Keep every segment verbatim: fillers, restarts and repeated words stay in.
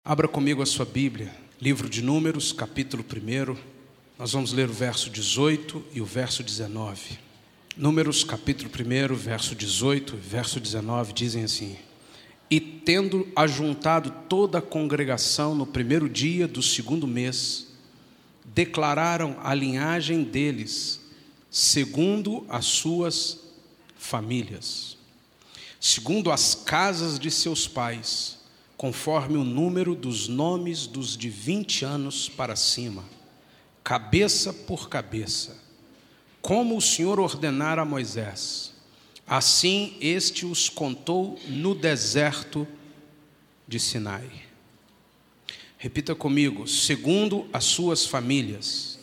Abra comigo a sua Bíblia, livro de Números, capítulo um. Nós vamos ler o verso dezoito e o verso dezenove. Números, capítulo um, verso dezoito e verso dezenove dizem assim: E tendo ajuntado toda a congregação no primeiro dia do segundo mês, declararam a linhagem deles, segundo as suas famílias, segundo as casas de seus pais, conforme o número dos nomes dos de vinte anos para cima, cabeça por cabeça, como o Senhor ordenara a Moisés. Assim este os contou no deserto de Sinai. Repita comigo: segundo as suas famílias,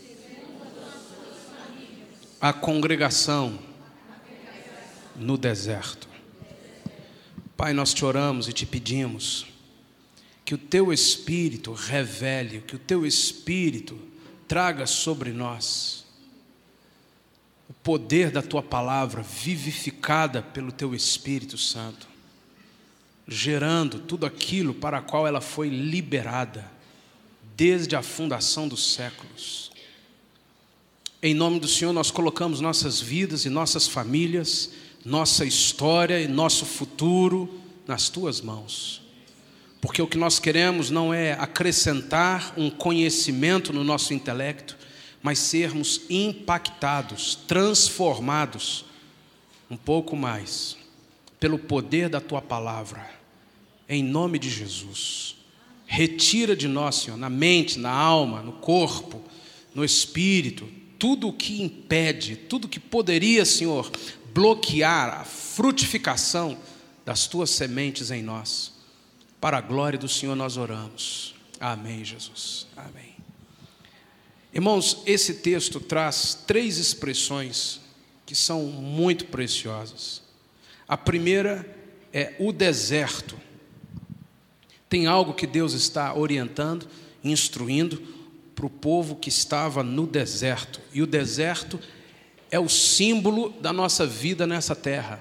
a congregação no deserto. Pai, nós te oramos e te pedimos que o Teu Espírito revele, que o Teu Espírito traga sobre nós o poder da Tua palavra vivificada pelo Teu Espírito Santo, gerando tudo aquilo para a qual ela foi liberada desde a fundação dos séculos. Em nome do Senhor, nós colocamos nossas vidas e nossas famílias, nossa história e nosso futuro nas Tuas mãos. Porque o que nós queremos não é acrescentar um conhecimento no nosso intelecto, mas sermos impactados, transformados um pouco mais pelo poder da Tua palavra. Em nome de Jesus, retira de nós, Senhor, na mente, na alma, no corpo, no espírito, tudo o que impede, tudo que poderia, Senhor, bloquear a frutificação das Tuas sementes em nós. Para a glória do Senhor nós oramos. Amém, Jesus. Amém. Irmãos, esse texto traz três expressões que são muito preciosas. A primeira é o deserto. Tem algo que Deus está orientando, instruindo para o povo que estava no deserto. E o deserto é o símbolo da nossa vida nessa terra.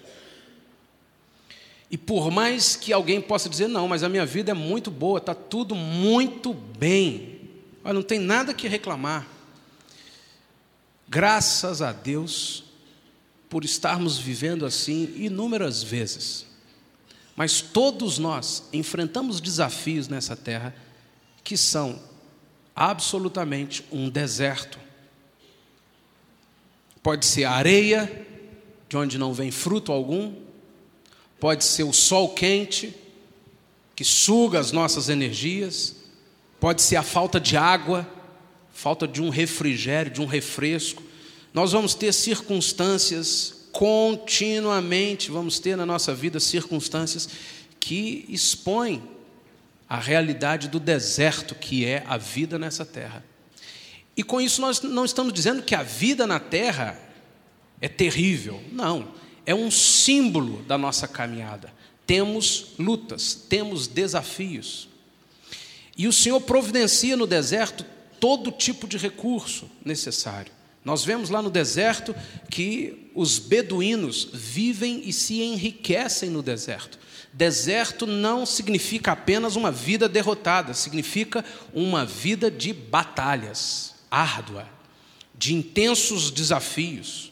E por mais que alguém possa dizer, não, mas a minha vida é muito boa, está tudo muito bem, olha, não tem nada que reclamar. Graças a Deus por estarmos vivendo assim inúmeras vezes. Mas todos nós enfrentamos desafios nessa terra que são absolutamente um deserto. Pode ser a areia, de onde não vem fruto algum. Pode ser o sol quente, que suga as nossas energias. Pode ser a falta de água, falta de um refrigério, de um refresco. Nós vamos ter circunstâncias, continuamente vamos ter na nossa vida circunstâncias que expõem a realidade do deserto que é a vida nessa terra. E com isso nós não estamos dizendo que a vida na terra é terrível, não. É um símbolo da nossa caminhada. Temos lutas, temos desafios. E o Senhor providencia no deserto todo tipo de recurso necessário. Nós vemos lá no deserto que os beduínos vivem e se enriquecem no deserto. Deserto não significa apenas uma vida derrotada, significa uma vida de batalhas, árdua, de intensos desafios.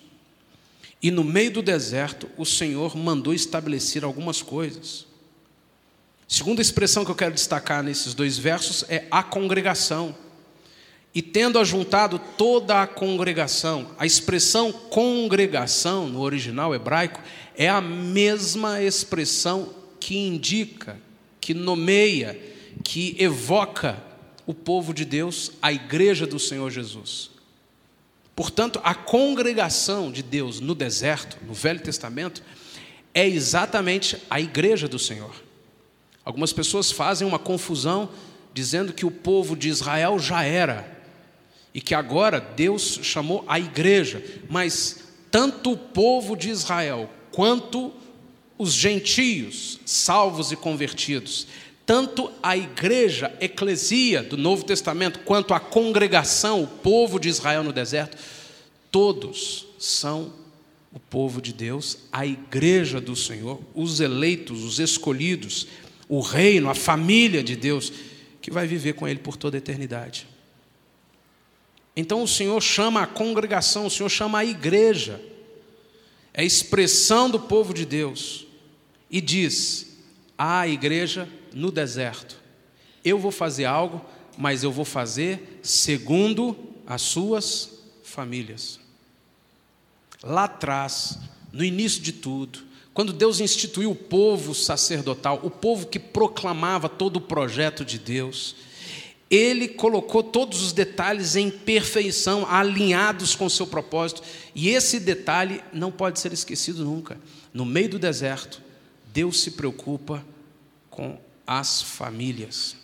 E no meio do deserto, o Senhor mandou estabelecer algumas coisas. Segunda expressão que eu quero destacar nesses dois versos é a congregação. E tendo ajuntado toda a congregação, a expressão congregação, no original hebraico, é a mesma expressão que indica, que nomeia, que evoca o povo de Deus, a igreja do Senhor Jesus. Portanto, a congregação de Deus no deserto, no Velho Testamento, é exatamente a igreja do Senhor. Algumas pessoas fazem uma confusão dizendo que o povo de Israel já era e que agora Deus chamou a igreja, mas tanto o povo de Israel quanto os gentios, salvos e convertidos, tanto a igreja, eclesia do Novo Testamento, quanto a congregação, o povo de Israel no deserto, todos são o povo de Deus, a igreja do Senhor, os eleitos, os escolhidos, o reino, a família de Deus, que vai viver com Ele por toda a eternidade. Então o Senhor chama a congregação, o Senhor chama a igreja, é a expressão do povo de Deus, e diz: há igreja no deserto, eu vou fazer algo, mas eu vou fazer segundo as suas famílias. Lá atrás, no início de tudo, quando Deus instituiu o povo sacerdotal, o povo que proclamava todo o projeto de Deus, Ele colocou todos os detalhes em perfeição, alinhados com o seu propósito, e esse detalhe não pode ser esquecido nunca. No meio do deserto, Deus se preocupa com as famílias.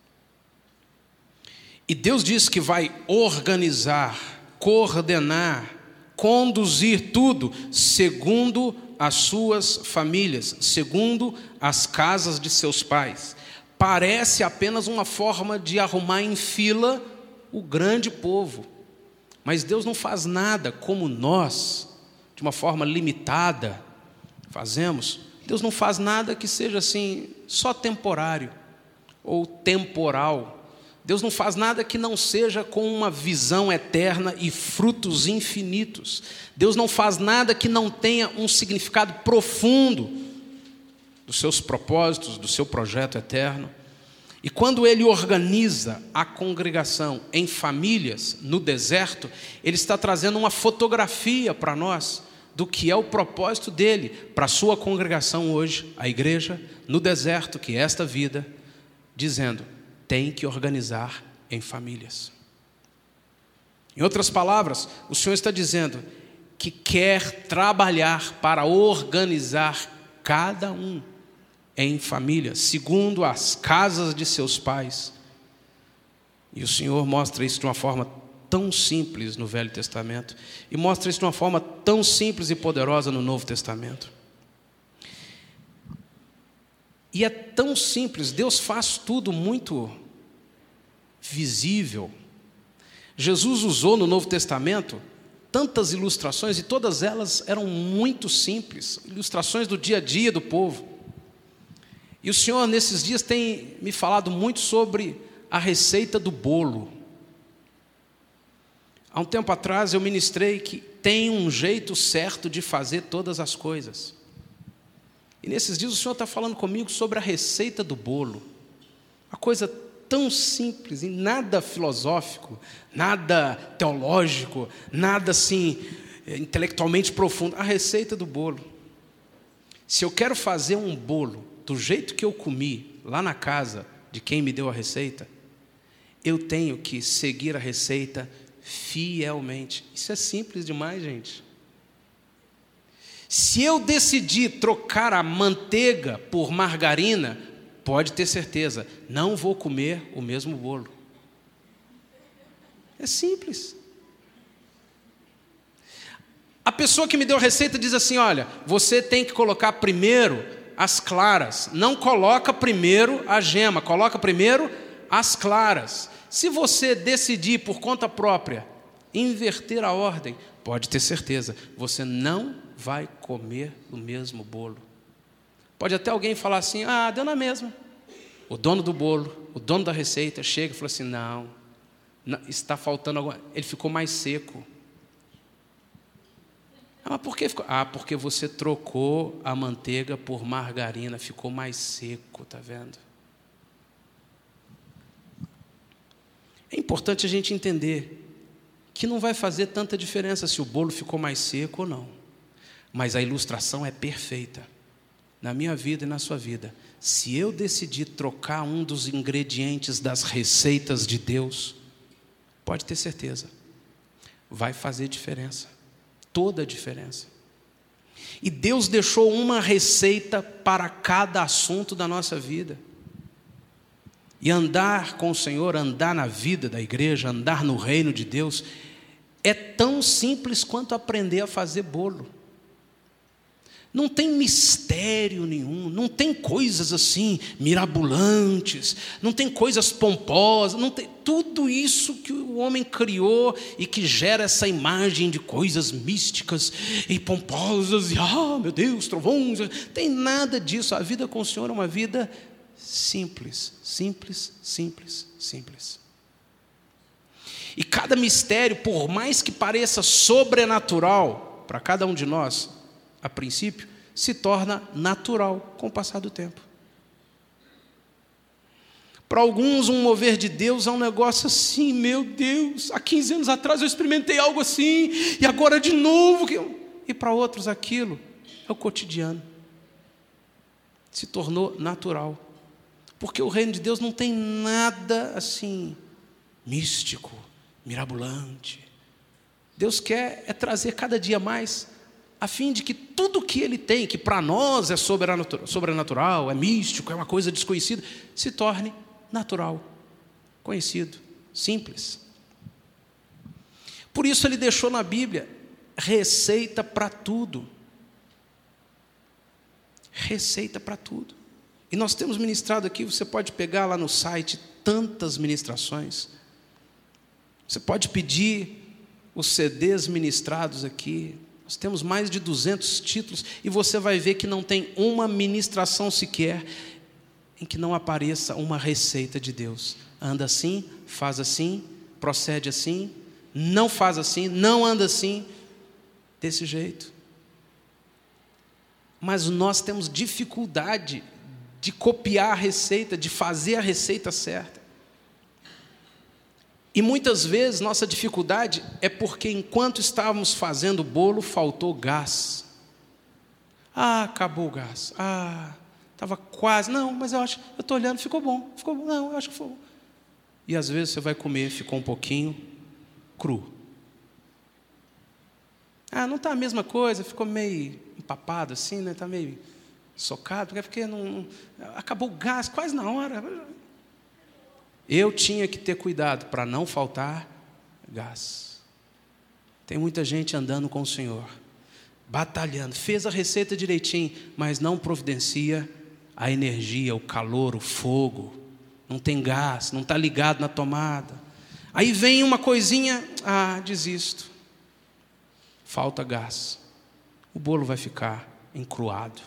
E Deus diz que vai organizar, coordenar, conduzir tudo segundo as suas famílias, segundo as casas de seus pais. Parece apenas uma forma de arrumar em fila o grande povo. Mas Deus não faz nada como nós, de uma forma limitada, fazemos. Deus não faz nada que seja assim, só temporário ou temporal. Deus não faz nada que não seja com uma visão eterna e frutos infinitos. Deus não faz nada que não tenha um significado profundo dos seus propósitos, do seu projeto eterno. E quando Ele organiza a congregação em famílias no deserto, Ele está trazendo uma fotografia para nós do que é o propósito dEle para a sua congregação hoje, a igreja no deserto, que é esta vida, dizendo: tem que organizar em famílias. Em outras palavras, o Senhor está dizendo que quer trabalhar para organizar cada um em família, segundo as casas de seus pais. E o Senhor mostra isso de uma forma tão simples no Velho Testamento, e mostra isso de uma forma tão simples e poderosa no Novo Testamento. E é tão simples, Deus faz tudo muito visível. Jesus usou no Novo Testamento tantas ilustrações, e todas elas eram muito simples, ilustrações do dia a dia do povo. E o Senhor nesses dias tem me falado muito sobre a receita do bolo. Há um tempo atrás eu ministrei que tem um jeito certo de fazer todas as coisas. E nesses dias o Senhor está falando comigo sobre a receita do bolo. Uma coisa tão simples e nada filosófico, nada teológico, nada assim intelectualmente profundo. A receita do bolo. Se eu quero fazer um bolo do jeito que eu comi lá na casa de quem me deu a receita, eu tenho que seguir a receita fielmente. Isso é simples demais, gente. Se eu decidir trocar a manteiga por margarina, pode ter certeza, não vou comer o mesmo bolo. É simples. A pessoa que me deu a receita diz assim: olha, você tem que colocar primeiro as claras, não coloca primeiro a gema, coloca primeiro as claras. Se você decidir por conta própria inverter a ordem, pode ter certeza, você não vai comer o mesmo bolo. Pode até alguém falar assim: ah, deu na mesma. O dono do bolo, o dono da receita chega e fala assim: não, não está faltando alguma... Ele ficou mais seco. Ah, mas por que ficou? Ah, porque você trocou a manteiga por margarina, ficou mais seco, tá vendo? É importante a gente entender que não vai fazer tanta diferença se o bolo ficou mais seco ou não. Mas a ilustração é perfeita. Na minha vida e na sua vida. Se eu decidir trocar um dos ingredientes das receitas de Deus, pode ter certeza, vai fazer diferença. Toda a diferença. E Deus deixou uma receita para cada assunto da nossa vida. E andar com o Senhor, andar na vida da igreja, andar no reino de Deus, é tão simples quanto aprender a fazer bolo. Não tem mistério nenhum, não tem coisas assim mirabolantes, não tem coisas pomposas, não tem tudo isso que o homem criou e que gera essa imagem de coisas místicas e pomposas, e ah, meu Deus, trovões, não tem nada disso. A vida com o Senhor é uma vida simples, simples, simples, simples. E cada mistério, por mais que pareça sobrenatural para cada um de nós, a princípio, se torna natural com o passar do tempo. Para alguns, um mover de Deus é um negócio assim, meu Deus, há quinze anos atrás eu experimentei algo assim, e agora de novo. E para outros aquilo é o cotidiano. Se tornou natural. Porque o reino de Deus não tem nada assim, místico, mirabolante. Deus quer é trazer cada dia mais, a fim de que tudo que Ele tem, que para nós é sobrenatural, é místico, é uma coisa desconhecida, se torne natural, conhecido, simples. Por isso Ele deixou na Bíblia receita para tudo. Receita para tudo. E nós temos ministrado aqui, você pode pegar lá no site tantas ministrações. Você pode pedir os C Ds ministrados aqui. Nós temos mais de duzentos títulos e você vai ver que não tem uma ministração sequer em que não apareça uma receita de Deus. Anda assim, faz assim, procede assim, não faz assim, não anda assim, desse jeito. Mas nós temos dificuldade de copiar a receita, de fazer a receita certa. E muitas vezes nossa dificuldade é porque enquanto estávamos fazendo o bolo, faltou gás. Ah, acabou o gás. Ah, estava quase. Não, mas eu acho, eu estou olhando, ficou bom. Ficou bom. Não, eu acho que ficou bom. E às vezes você vai comer, ficou um pouquinho cru. Ah, não está a mesma coisa, ficou meio empapado assim, né? Está meio socado, porque não, não, acabou o gás quase na hora. Eu tinha que ter cuidado para não faltar gás. Tem muita gente andando com o Senhor, batalhando, fez a receita direitinho, mas não providencia a energia, o calor, o fogo. Não tem gás, não está ligado na tomada. Aí vem uma coisinha, ah, desisto. Falta gás. O bolo vai ficar encruado.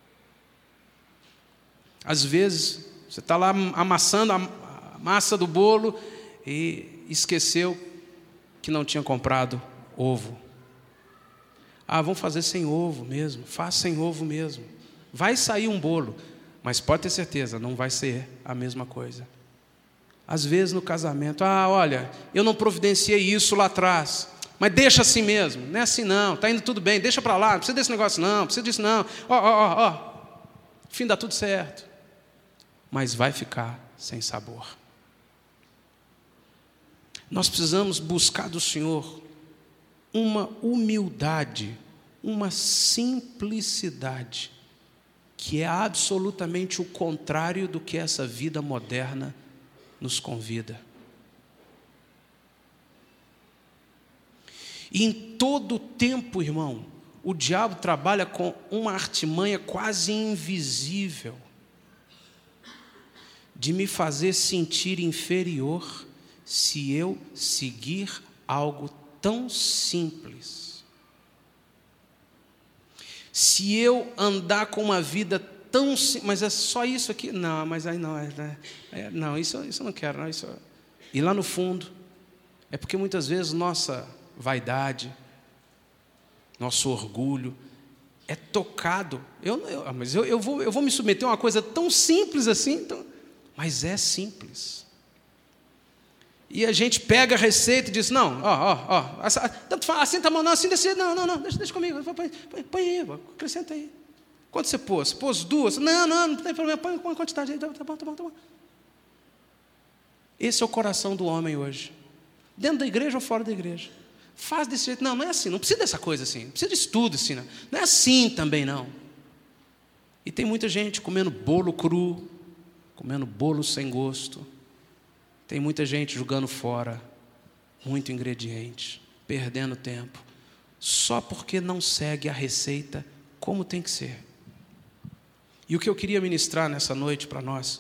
Às vezes, você está lá amassando a massa do bolo e esqueceu que não tinha comprado ovo. Ah, vamos fazer sem ovo mesmo. Faz sem ovo mesmo. Vai sair um bolo, mas pode ter certeza, não vai ser a mesma coisa. Às vezes no casamento, ah, olha, eu não providenciei isso lá atrás, mas deixa assim mesmo. Não é assim não, está indo tudo bem, deixa para lá, não precisa desse negócio não, não precisa disso não. Ó, ó, ó, ó, fim dá tudo certo. Mas vai ficar sem sabor. Nós precisamos buscar do Senhor uma humildade, uma simplicidade, que é absolutamente o contrário do que essa vida moderna nos convida. E em todo tempo, irmão, o diabo trabalha com uma artimanha quase invisível, de me fazer sentir inferior se eu seguir algo tão simples. Se eu andar com uma vida tão simples, mas é só isso aqui? Não, mas aí não, é, é, não, isso, isso eu não quero. Não, isso, e lá no fundo, é porque muitas vezes nossa vaidade, nosso orgulho é tocado. Eu, eu, mas eu, eu, vou, eu vou me submeter a uma coisa tão simples assim, então, mas é simples. E a gente pega a receita e diz, não, ó, ó, ó, tanto fala, assenta a mão, não, assim, desce, não, não, não, deixa, deixa comigo, põe, põe, põe aí, acrescenta aí. Quanto você pôs? Pôs duas? Não, não, não tem problema, põe uma quantidade aí, tá bom, tá bom, tá bom. Esse é o coração do homem hoje. Dentro da igreja ou fora da igreja. Faz desse jeito, não, não é assim, não precisa dessa coisa assim, não precisa disso tudo assim, não, não é assim também não. E tem muita gente comendo bolo cru, comendo bolo sem gosto. Tem muita gente jogando fora muito ingrediente, perdendo tempo, só porque não segue a receita como tem que ser. E o que eu queria ministrar nessa noite para nós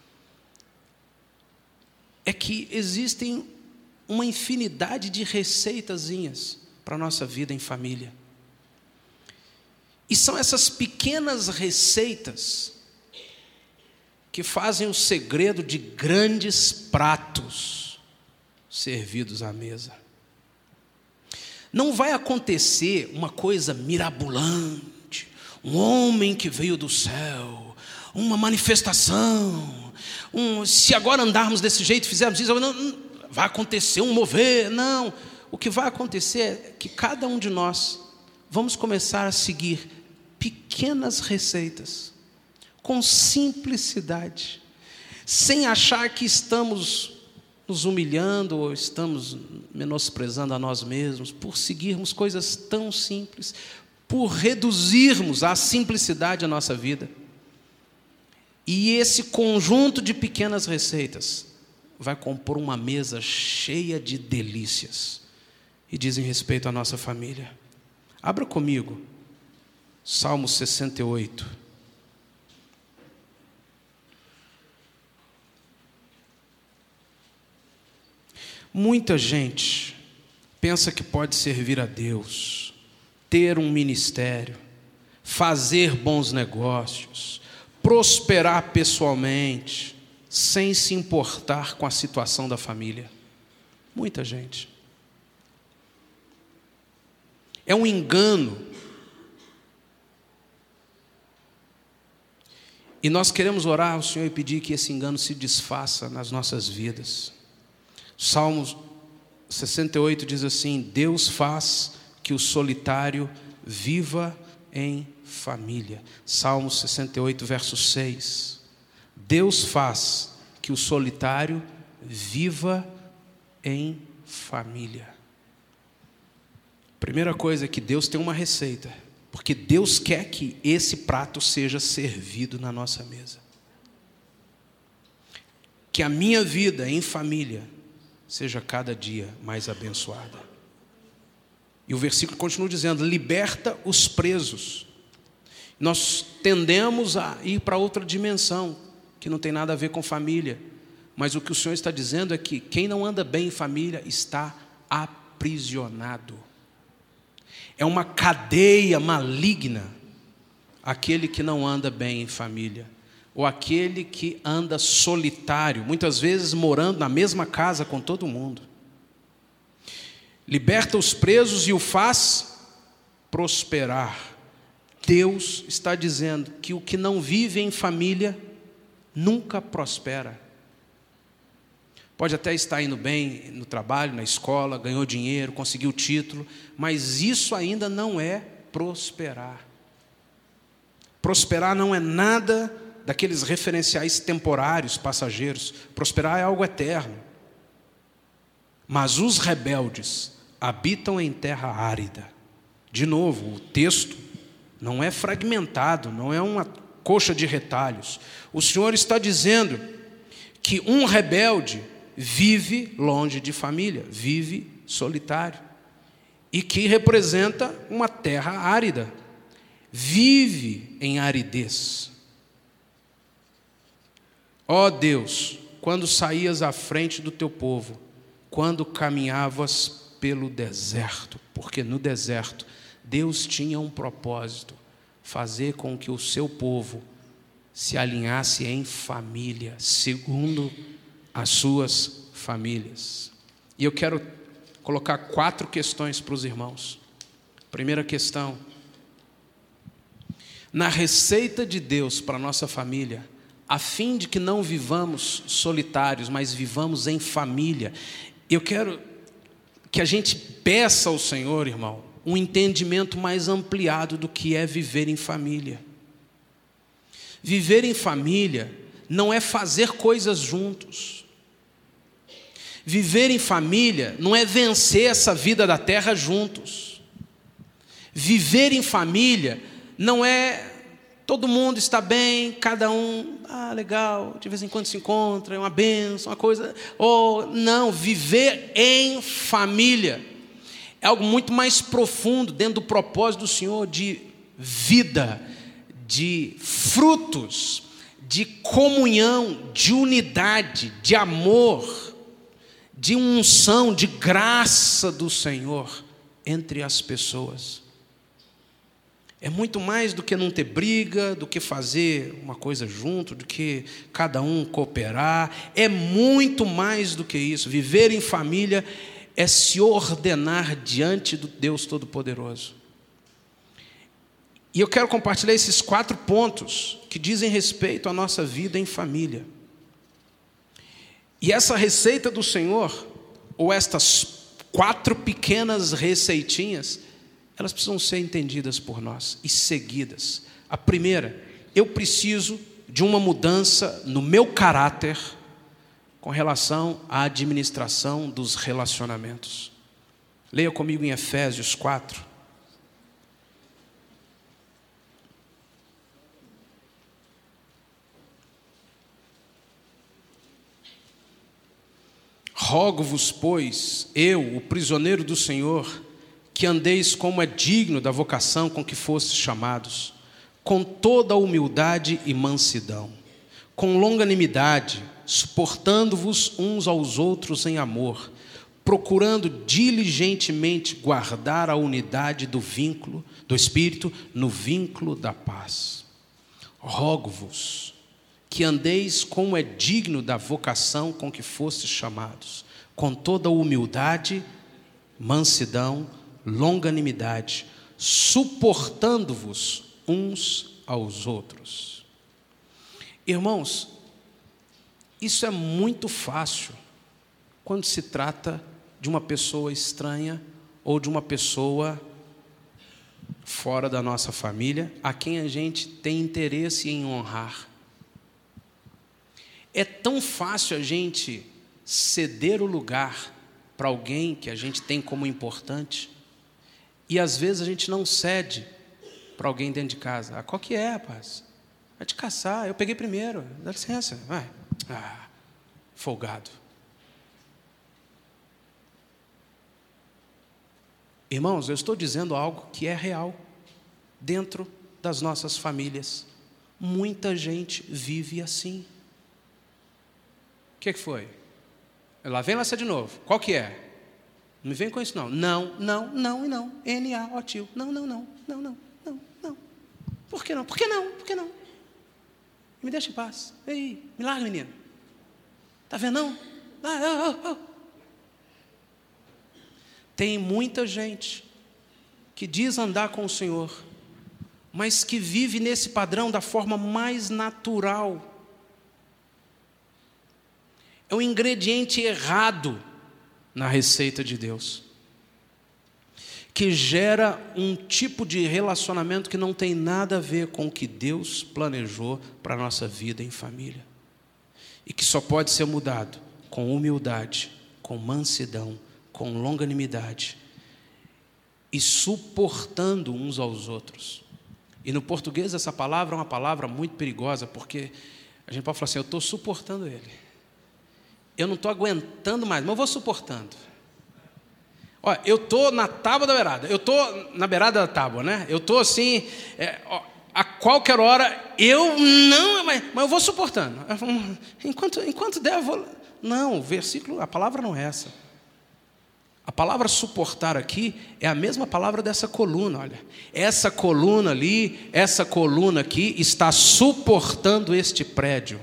é que existem uma infinidade de receitazinhas para a nossa vida em família. E são essas pequenas receitas que fazem o segredo de grandes pratos servidos à mesa. Não vai acontecer uma coisa mirabolante, um homem que veio do céu, uma manifestação, um, se agora andarmos desse jeito, fizermos isso, não, não, vai acontecer um mover. Não, o que vai acontecer é que cada um de nós vamos começar a seguir pequenas receitas, com simplicidade, sem achar que estamos nos humilhando ou estamos menosprezando a nós mesmos, por seguirmos coisas tão simples, por reduzirmos à simplicidade a nossa vida. E esse conjunto de pequenas receitas vai compor uma mesa cheia de delícias e dizem respeito à nossa família. Abra comigo, Salmo sessenta e oito. Muita gente pensa que pode servir a Deus, ter um ministério, fazer bons negócios, prosperar pessoalmente, sem se importar com a situação da família. Muita gente. É um engano. E nós queremos orar ao Senhor e pedir que esse engano se desfaça nas nossas vidas. Salmos sessenta e oito diz assim: Deus faz que o solitário viva em família. Salmos sessenta e oito, verso seis. Deus faz que o solitário viva em família. Primeira coisa é que Deus tem uma receita, porque Deus quer que esse prato seja servido na nossa mesa. Que a minha vida em família seja cada dia mais abençoada. E o versículo continua dizendo: liberta os presos. Nós tendemos a ir para outra dimensão, que não tem nada a ver com família. Mas o que o Senhor está dizendo é que quem não anda bem em família está aprisionado. É uma cadeia maligna aquele que não anda bem em família, ou aquele que anda solitário, muitas vezes morando na mesma casa com todo mundo. Liberta os presos e o faz prosperar. Deus está dizendo que o que não vive em família nunca prospera. Pode até estar indo bem no trabalho, na escola, ganhou dinheiro, conseguiu título, mas isso ainda não é prosperar. Prosperar não é nada daqueles referenciais temporários, passageiros. Prosperar é algo eterno. Mas os rebeldes habitam em terra árida. De novo, o texto não é fragmentado, não é uma coxa de retalhos. O Senhor está dizendo que um rebelde vive longe de família, vive solitário, e que representa uma terra árida, vive em aridez. Ó Deus, quando saías à frente do teu povo, quando caminhavas pelo deserto, porque no deserto Deus tinha um propósito, fazer com que o seu povo se alinhasse em família, segundo as suas famílias. E eu quero colocar quatro questões para os irmãos. Primeira questão: na receita de Deus para a nossa família, a fim de que não vivamos solitários, mas vivamos em família, eu quero que a gente peça ao Senhor, irmão, um entendimento mais ampliado do que é viver em família. Viver em família não é fazer coisas juntos. Viver em família não é vencer essa vida da terra juntos. Viver em família não é todo mundo está bem, cada um, ah, legal, de vez em quando se encontra, é uma bênção, uma coisa. Ou não, viver em família é algo muito mais profundo, dentro do propósito do Senhor, de vida, de frutos, de comunhão, de unidade, de amor, de unção, de graça do Senhor entre as pessoas. É muito mais do que não ter briga, do que fazer uma coisa junto, do que cada um cooperar. É muito mais do que isso. Viver em família é se ordenar diante do Deus Todo-Poderoso. E eu quero compartilhar esses quatro pontos que dizem respeito à nossa vida em família. E essa receita do Senhor, ou estas quatro pequenas receitinhas, elas precisam ser entendidas por nós e seguidas. A primeira, eu preciso de uma mudança no meu caráter com relação à administração dos relacionamentos. Leia comigo em Efésios quatro. Rogo-vos, pois, eu, o prisioneiro do Senhor, que andeis como é digno da vocação com que fostes chamados, com toda a humildade e mansidão, com longanimidade, suportando-vos uns aos outros em amor, procurando diligentemente guardar a unidade do vínculo, do Espírito, no vínculo da paz. Rogo-vos que andeis como é digno da vocação com que fostes chamados, com toda a humildade, mansidão, longanimidade, suportando-vos uns aos outros. Irmãos, isso é muito fácil quando se trata de uma pessoa estranha ou de uma pessoa fora da nossa família, a quem a gente tem interesse em honrar. É tão fácil a gente ceder o lugar para alguém que a gente tem como importante, e às vezes a gente não cede para alguém dentro de casa. Ah, qual que é, rapaz? Vai te caçar, eu peguei primeiro, dá licença, vai. Ah, folgado. Irmãos, eu estou dizendo algo que é real dentro das nossas famílias. Muita gente vive assim. O que, que foi? Lá vem Laça de novo. Qual que é? Não me vem com isso não. Não, não, não e não. N A, ó tio. Não, não, não. Não, não, não, não. Por que não? Por que não? Por que não? Me deixa em paz. Ei, me larga, menino. Tá vendo não? Ah, ah, ah, ah. Tem muita gente que diz andar com o Senhor, mas que vive nesse padrão da forma mais natural. É um ingrediente errado na receita de Deus, que gera um tipo de relacionamento que não tem nada a ver com o que Deus planejou para a nossa vida em família, e que só pode ser mudado com humildade, com mansidão, com longanimidade e suportando uns aos outros. E no português essa palavra é uma palavra muito perigosa, porque a gente pode falar assim: eu estou suportando ele, eu não estou aguentando mais, mas eu vou suportando. Olha, eu estou na tábua da beirada, eu estou na beirada da tábua, né? Eu estou assim, é, ó, a qualquer hora, eu não, mas, mas eu vou suportando. Enquanto, enquanto der, eu vou. Não, o versículo, a palavra não é essa. A palavra suportar aqui é a mesma palavra dessa coluna, olha. Essa coluna ali, essa coluna aqui está suportando este prédio.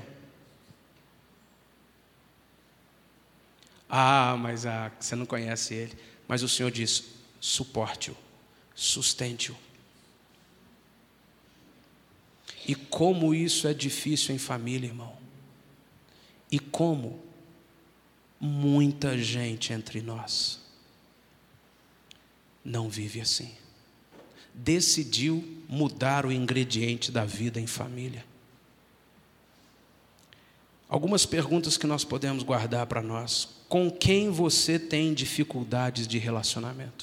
Ah, mas ah, você não conhece ele. Mas o Senhor diz: suporte-o, sustente-o. E como isso é difícil em família, irmão. E como muita gente entre nós não vive assim. Decidiu mudar o ingrediente da vida em família. Algumas perguntas que nós podemos guardar para nós. Com quem você tem dificuldades de relacionamento?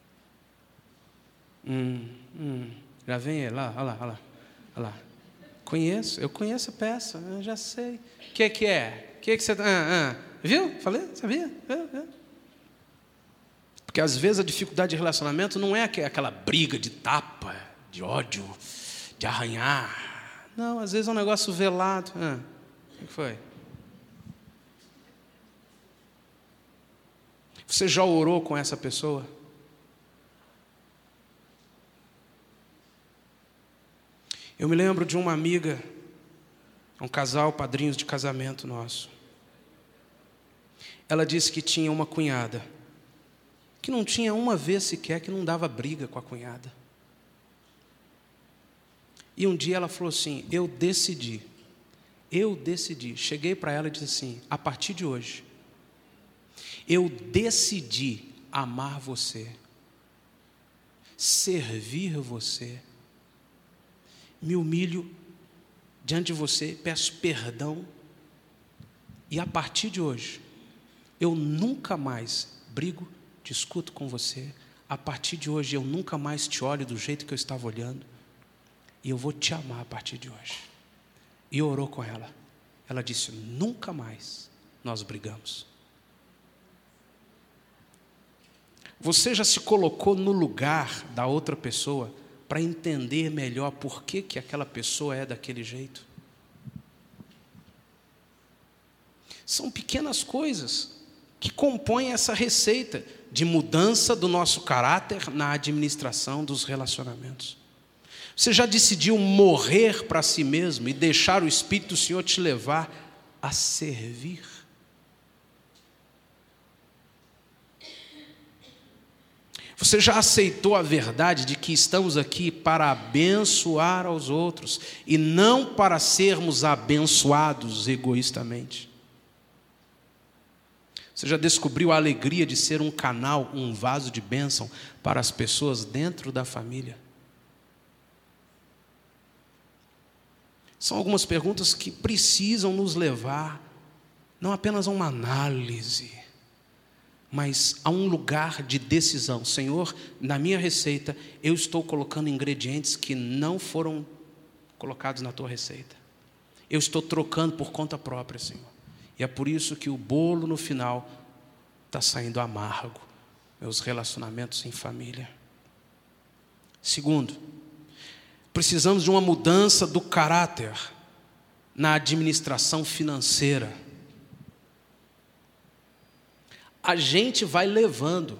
Hum, hum, já vem ele, lá, olha lá, olha lá, olha lá. Conheço, eu conheço a peça, eu já sei. O que, que é? O que, que você... Ah, ah. Viu? Falei? Sabia? Viu? Viu? Porque às vezes a dificuldade de relacionamento não é aquela briga de tapa, de ódio, de arranhar. Não, às vezes é um negócio velado. Ah, o que foi? Você já orou com essa pessoa? Eu me lembro de uma amiga, um casal, padrinhos de casamento nosso. Ela disse que tinha uma cunhada, que não tinha uma vez sequer que não dava briga com a cunhada. E um dia ela falou assim, eu decidi, eu decidi. Cheguei para ela e disse assim, a partir de hoje, eu decidi amar você, servir você, me humilho diante de você, peço perdão, e a partir de hoje, eu nunca mais brigo, discuto com você, a partir de hoje eu nunca mais te olho do jeito que eu estava olhando, e eu vou te amar a partir de hoje. E orou com ela, ela disse, nunca mais nós brigamos. Você já se colocou no lugar da outra pessoa para entender melhor por que, que aquela pessoa é daquele jeito? São pequenas coisas que compõem essa receita de mudança do nosso caráter na administração dos relacionamentos. Você já decidiu morrer para si mesmo e deixar o Espírito do Senhor te levar a servir? Você já aceitou a verdade de que estamos aqui para abençoar aos outros e não para sermos abençoados egoístamente? Você já descobriu a alegria de ser um canal, um vaso de bênção para as pessoas dentro da família? São algumas perguntas que precisam nos levar não apenas a uma análise, mas a um lugar de decisão. Senhor, na minha receita, eu estou colocando ingredientes que não foram colocados na tua receita. Eu estou trocando por conta própria, Senhor. E é por isso que o bolo no final está saindo amargo. Meus relacionamentos em família. Segundo, precisamos de uma mudança do caráter na administração financeira. A gente vai levando,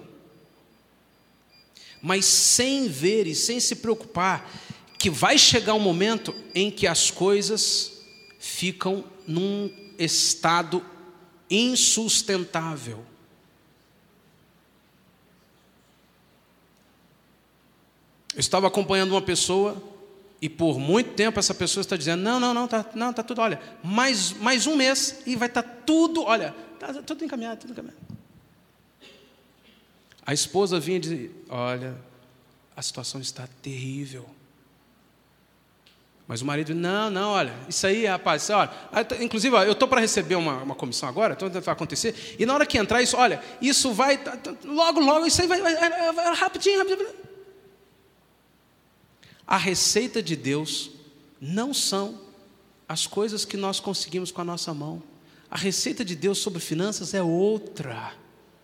mas sem ver e sem se preocupar que vai chegar um momento em que as coisas ficam num estado insustentável. Eu estava acompanhando uma pessoa e por muito tempo essa pessoa está dizendo, não, não, não, tá, não, tá tudo, olha, mais, mais um mês e vai estar tudo, olha, tá tudo encaminhado, tudo encaminhado. A esposa vinha e dizia, olha, a situação está terrível. Mas o marido, não, não, olha, isso aí, rapaz, olha, inclusive, olha, eu estou para receber uma, uma comissão agora, então vai acontecer, e na hora que entrar isso, olha, isso vai, logo, logo, isso aí vai, vai, vai, vai rapidinho, rapidinho. A receita de Deus não são as coisas que nós conseguimos com a nossa mão. A receita de Deus sobre finanças é outra.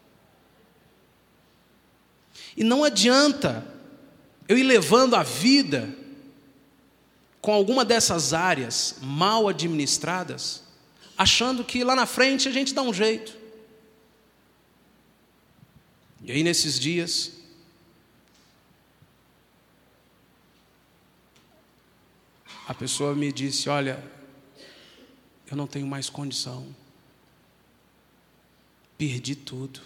E não adianta eu ir levando a vida com alguma dessas áreas mal administradas, achando que lá na frente a gente dá um jeito. E aí nesses dias, a pessoa me disse, olha, eu não tenho mais condição, perdi tudo.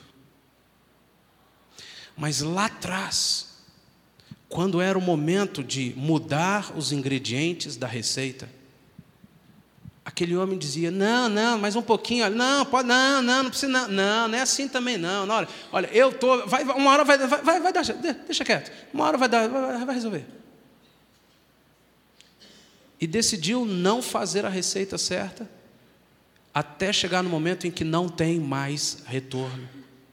Mas lá atrás, quando era o momento de mudar os ingredientes da receita, aquele homem dizia, não, não, mais um pouquinho, olha, não, pode, não, não, não precisa, não, não, não é assim também não, não olha, olha, eu tô, vai, uma hora vai, vai, vai, vai dar, deixa quieto, uma hora vai dar, vai, vai resolver. E decidiu não fazer a receita certa, até chegar no momento em que não tem mais retorno.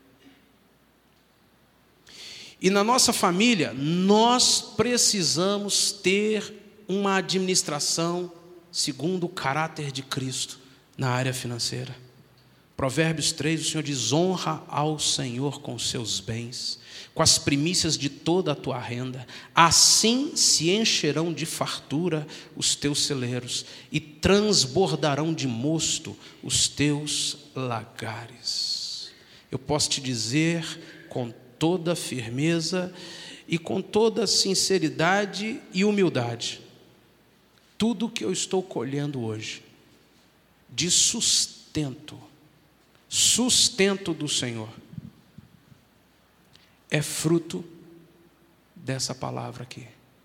E na nossa família, nós precisamos ter uma administração segundo o caráter de Cristo na área financeira. Provérbios três, o Senhor diz, honra ao Senhor com seus bens, com as primícias de toda a tua renda. Assim se encherão de fartura os teus celeiros e transbordarão de mosto os teus lagares. Eu posso te dizer com toda firmeza e com toda sinceridade e humildade, tudo que eu estou colhendo hoje, de sustento, sustento do Senhor, é fruto dessa palavra aqui.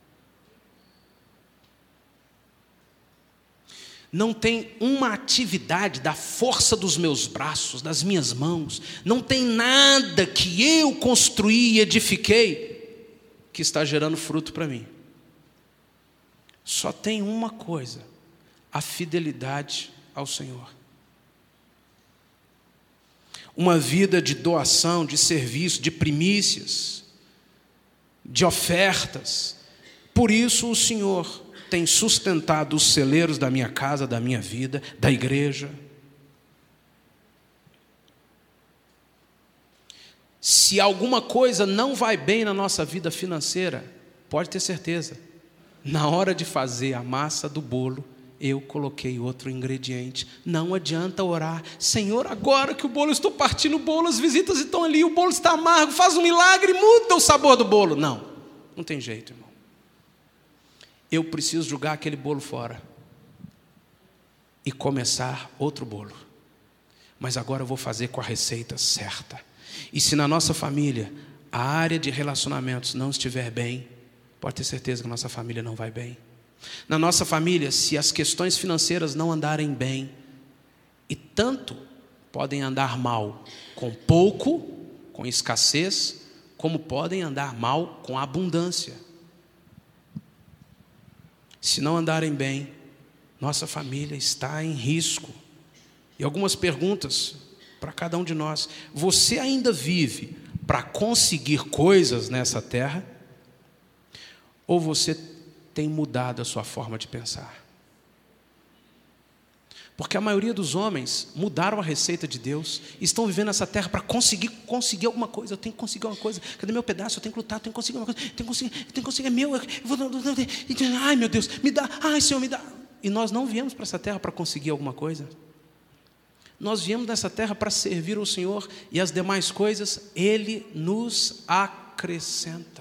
Não tem uma atividade da força dos meus braços, das minhas mãos, não tem nada que eu construí e edifiquei que está gerando fruto para mim. Só tem uma coisa: a fidelidade ao Senhor. Uma vida de doação, de serviço, de primícias, de ofertas. Por isso o Senhor tem sustentado os celeiros da minha casa, da minha vida, da igreja. Se alguma coisa não vai bem na nossa vida financeira, pode ter certeza, na hora de fazer a massa do bolo, eu coloquei outro ingrediente. Não adianta orar: Senhor, agora que o bolo, eu estou partindo o bolo, as visitas estão ali, o bolo está amargo, faz um milagre, muda o sabor do bolo. Não, não tem jeito, irmão. Eu preciso jogar aquele bolo fora e começar outro bolo. Mas agora eu vou fazer com a receita certa. E se na nossa família a área de relacionamentos não estiver bem, pode ter certeza que a nossa família não vai bem. Na nossa família, se as questões financeiras não andarem bem, e tanto podem andar mal com pouco, com escassez, como podem andar mal com abundância. Se não andarem bem, nossa família está em risco. E algumas perguntas para cada um de nós: você ainda vive para conseguir coisas nessa terra? Ou você tem mudado a sua forma de pensar? Porque a maioria dos homens mudaram a receita de Deus, estão vivendo nessa terra para conseguir, conseguir alguma coisa. Eu tenho que conseguir alguma coisa. Cadê meu pedaço? Eu tenho que lutar, eu tenho que conseguir alguma coisa. Eu tenho que conseguir, eu tenho que conseguir, é meu. Eu vou, ai, meu Deus, me dá. Ai, Senhor, me dá. E nós não viemos para essa terra para conseguir alguma coisa. Nós viemos nessa terra para servir ao Senhor, e as demais coisas Ele nos acrescenta.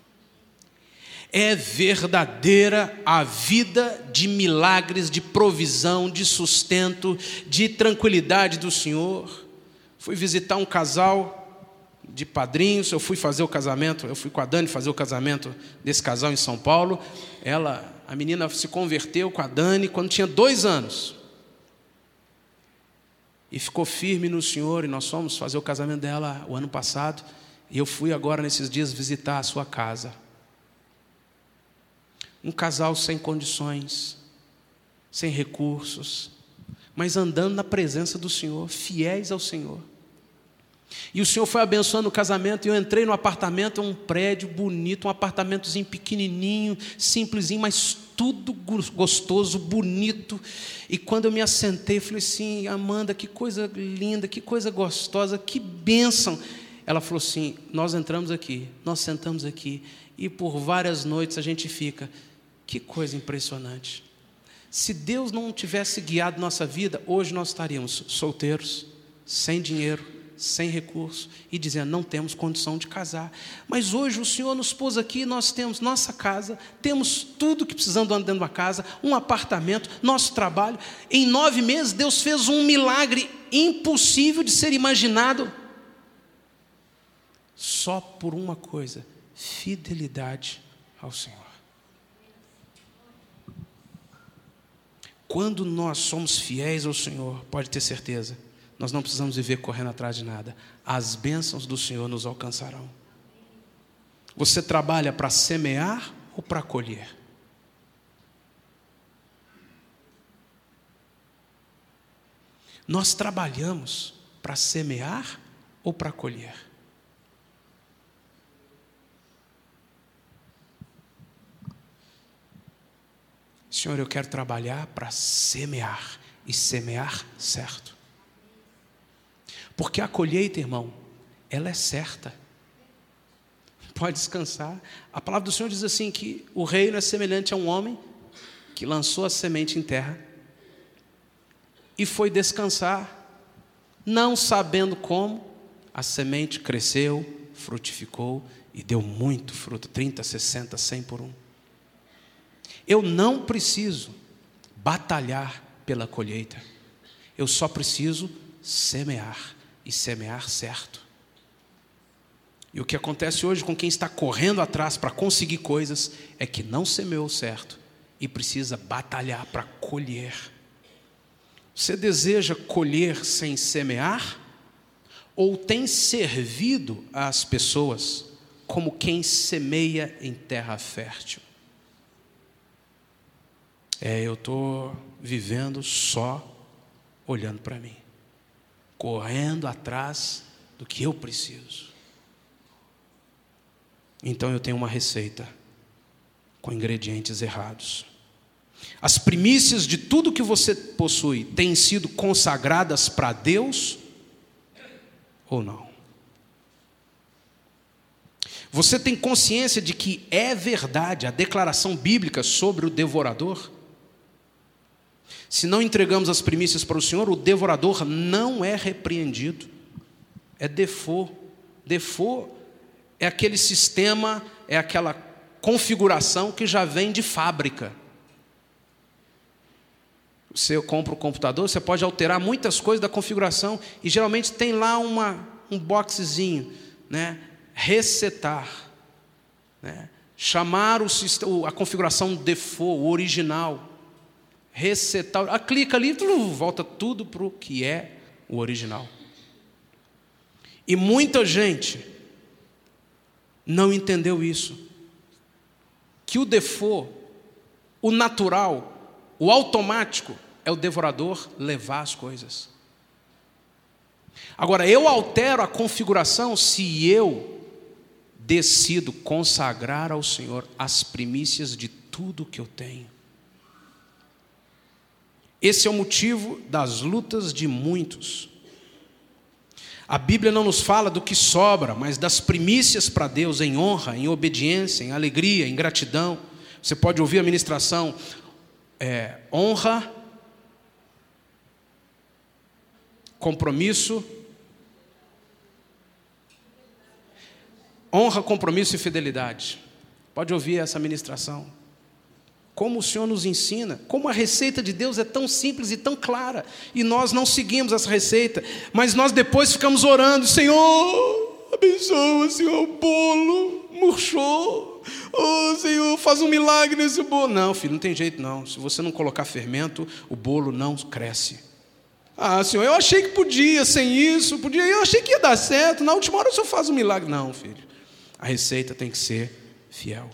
É verdadeira a vida de milagres, de provisão, de sustento, de tranquilidade do Senhor. Fui visitar um casal de padrinhos, eu fui fazer o casamento, eu fui com a Dani fazer o casamento desse casal em São Paulo. Ela, a menina se converteu com a Dani quando tinha dois anos. E ficou firme no Senhor, e nós fomos fazer o casamento dela o ano passado. E eu fui agora nesses dias visitar a sua casa. Um casal sem condições, sem recursos, mas andando na presença do Senhor, fiéis ao Senhor. E o Senhor foi abençoando o casamento, e eu entrei no apartamento, um prédio bonito, um apartamentozinho pequenininho, simplesinho, mas tudo gostoso, bonito. E quando eu me assentei, eu falei assim: Amanda, que coisa linda, que coisa gostosa, que bênção. Ela falou assim: nós entramos aqui, nós sentamos aqui, e por várias noites a gente fica. Que coisa impressionante. Se Deus não tivesse guiado nossa vida, hoje nós estaríamos solteiros, sem dinheiro, sem recurso, e dizendo: não temos condição de casar. Mas hoje o Senhor nos pôs aqui, nós temos nossa casa, temos tudo que precisamos dentro de uma casa, um apartamento, nosso trabalho. Em nove meses Deus fez um milagre impossível de ser imaginado, só por uma coisa: fidelidade ao Senhor. Quando nós somos fiéis ao Senhor, pode ter certeza, nós não precisamos viver correndo atrás de nada. As bênçãos do Senhor nos alcançarão. Você trabalha para semear ou para colher? Nós trabalhamos para semear ou para colher? Senhor, eu quero trabalhar para semear, e semear certo. Porque a colheita, irmão, ela é certa. Pode descansar. A palavra do Senhor diz assim, que o reino é semelhante a um homem que lançou a semente em terra e foi descansar, não sabendo como. A semente cresceu, frutificou e deu muito fruto, trinta, sessenta, cem por um. Eu não preciso batalhar pela colheita. Eu só preciso semear, e semear certo. E o que acontece hoje com quem está correndo atrás para conseguir coisas é que não semeou certo e precisa batalhar para colher. Você deseja colher sem semear? Ou tem servido às pessoas como quem semeia em terra fértil? É, eu estou vivendo só olhando para mim, correndo atrás do que eu preciso. Então eu tenho uma receita com ingredientes errados. As primícias de tudo que você possui têm sido consagradas para Deus ou não? Você tem consciência de que é verdade a declaração bíblica sobre o devorador? Se não entregamos as primícias para o Senhor, o devorador não é repreendido. É default. Default é aquele sistema, é aquela configuração que já vem de fábrica. Você compra o computador, você pode alterar muitas coisas da configuração, e geralmente tem lá uma, um boxezinho, né? Resetar, né? Chamar o, a configuração default, o original. Resetar, ah, clica ali, volta tudo para o que é o original. E muita gente não entendeu isso, que o default, o natural, o automático é o devorador levar as coisas. Agora, eu altero a configuração se eu decido consagrar ao Senhor as primícias de tudo que eu tenho. Esse é o motivo das lutas de muitos. A Bíblia não nos fala do que sobra, mas das primícias para Deus em honra, em obediência, em alegria, em gratidão. Você pode ouvir a ministração, é, honra, compromisso, honra, compromisso e fidelidade. Pode ouvir essa ministração. Como o Senhor nos ensina, como a receita de Deus é tão simples e tão clara, e nós não seguimos essa receita, mas nós depois ficamos orando: Senhor, abençoa, Senhor, o bolo murchou, oh Senhor, faz um milagre nesse bolo. Não, filho, não tem jeito não, se você não colocar fermento, o bolo não cresce. Ah, Senhor, eu achei que podia, sem isso, podia, eu achei que ia dar certo, na última hora o Senhor faz um milagre. Não, filho, a receita tem que ser fiel.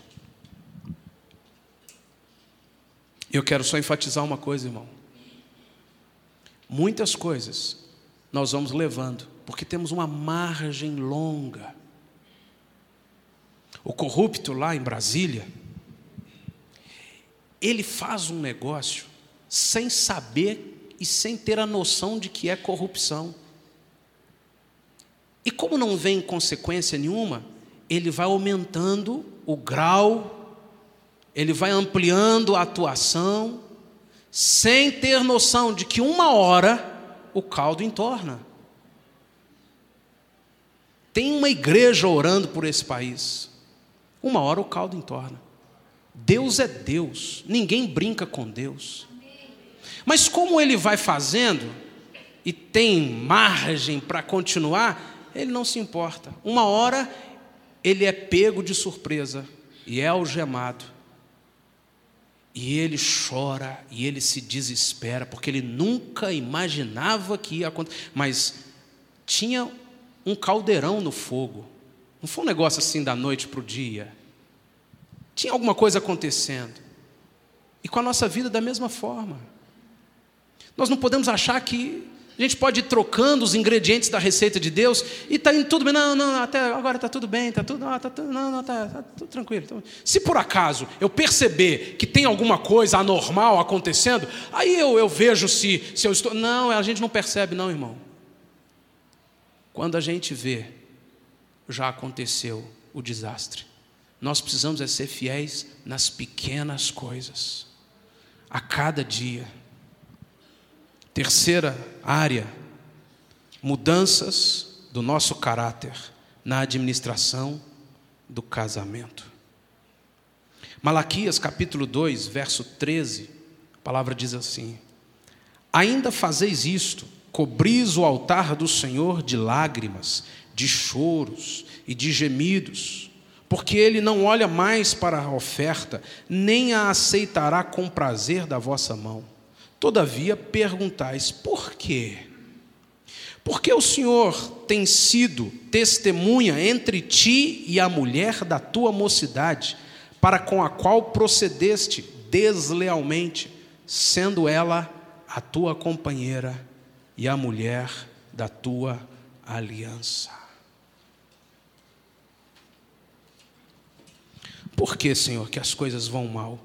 Eu quero só enfatizar uma coisa, irmão. Muitas coisas nós vamos levando, porque temos uma margem longa. O corrupto lá em Brasília, ele faz um negócio sem saber e sem ter a noção de que é corrupção. E como não vem consequência nenhuma, ele vai aumentando o grau, ele vai ampliando a atuação, sem ter noção de que uma hora o caldo entorna. Tem uma igreja orando por esse país. Uma hora o caldo entorna. Deus é Deus, ninguém brinca com Deus. Mas como ele vai fazendo e tem margem para continuar, ele não se importa. Uma hora ele é pego de surpresa e é algemado. E ele chora, e ele se desespera, porque ele nunca imaginava que ia acontecer. Mas tinha um caldeirão no fogo. Não foi um negócio assim da noite para o dia. Tinha alguma coisa acontecendo. E com a nossa vida da mesma forma. Nós não podemos achar que a gente pode ir trocando os ingredientes da receita de Deus e está indo tudo bem. Não, não, até agora está tudo bem, está tudo, não, tá tudo, não, não, tá, tá tudo tranquilo. Tá. Se por acaso eu perceber que tem alguma coisa anormal acontecendo, aí eu, eu vejo se, se eu estou... Não, a gente não percebe não, irmão. Quando a gente vê, já aconteceu o desastre. Nós precisamos é ser fiéis nas pequenas coisas, a cada dia. Terceira área, mudanças do nosso caráter na administração do casamento. Malaquias capítulo dois, verso treze, a palavra diz assim: ainda fazeis isto, cobris o altar do Senhor de lágrimas, de choros e de gemidos, porque Ele não olha mais para a oferta, nem a aceitará com prazer da vossa mão. Todavia perguntais: por quê? Porque o Senhor tem sido testemunha entre ti e a mulher da tua mocidade, para com a qual procedeste deslealmente, sendo ela a tua companheira e a mulher da tua aliança. Por que, Senhor, que as coisas vão mal?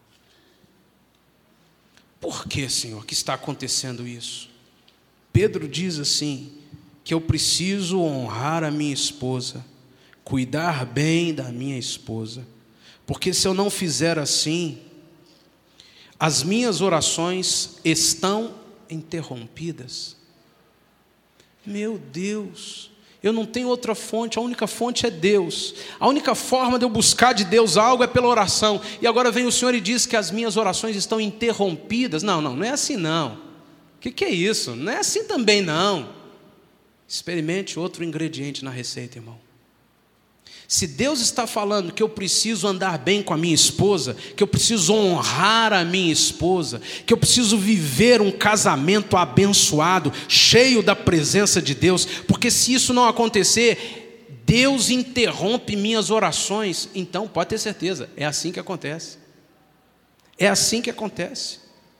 Por que, Senhor, que está acontecendo isso? Pedro diz assim, que eu preciso honrar a minha esposa, cuidar bem da minha esposa, porque se eu não fizer assim, as minhas orações estão interrompidas. Meu Deus, eu não tenho outra fonte, a única fonte é Deus. A única forma de eu buscar de Deus algo é pela oração. E agora vem o Senhor e diz que as minhas orações estão interrompidas. Não, não, não é assim não. O que, que é isso? Não é assim também não. Experimente outro ingrediente na receita, irmão. Se Deus está falando que eu preciso andar bem com a minha esposa, que eu preciso honrar a minha esposa, que eu preciso viver um casamento abençoado, cheio da presença de Deus, porque se isso não acontecer, Deus interrompe minhas orações, então pode ter certeza, é assim que acontece. É assim que acontece.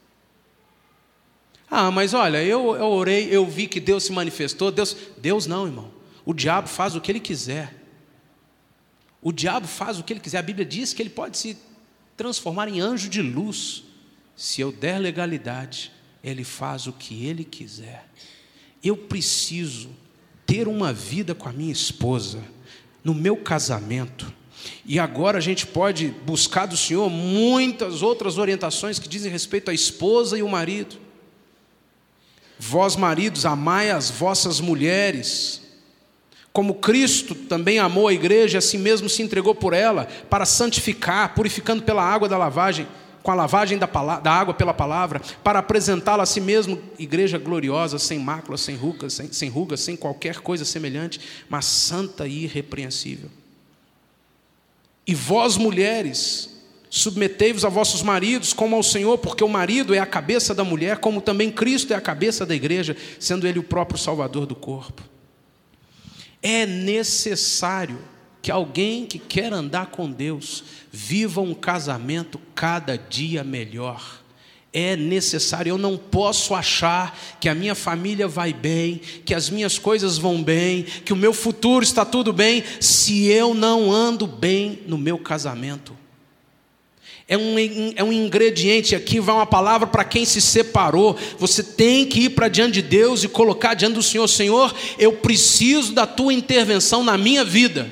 Ah, mas olha, eu, eu orei, eu vi que Deus se manifestou. Deus, Deus não, irmão. O diabo faz o que ele quiser. O diabo faz o que ele quiser. A Bíblia diz que ele pode se transformar em anjo de luz. Se eu der legalidade, ele faz o que ele quiser. Eu preciso ter uma vida com a minha esposa, no meu casamento. E agora a gente pode buscar do Senhor muitas outras orientações que dizem respeito à esposa e o marido. Vós, maridos, amai as vossas mulheres, como Cristo também amou a igreja, assim mesmo se entregou por ela, para santificar, purificando pela água da lavagem, com a lavagem da, palavra, da água pela palavra, para apresentá-la a si mesmo, igreja gloriosa, sem mácula, sem rugas, sem, sem rugas, sem qualquer coisa semelhante, mas santa e irrepreensível. E vós, mulheres, submetei-vos a vossos maridos como ao Senhor, porque o marido é a cabeça da mulher, como também Cristo é a cabeça da igreja, sendo Ele o próprio Salvador do corpo. É necessário que alguém que quer andar com Deus viva um casamento cada dia melhor. É necessário, eu não posso achar que a minha família vai bem, que as minhas coisas vão bem, que o meu futuro está tudo bem, se eu não ando bem no meu casamento. É um, é um ingrediente, aqui vai uma palavra para quem se separou. Você tem que ir para diante de Deus e colocar diante do Senhor: Senhor, eu preciso da tua intervenção na minha vida.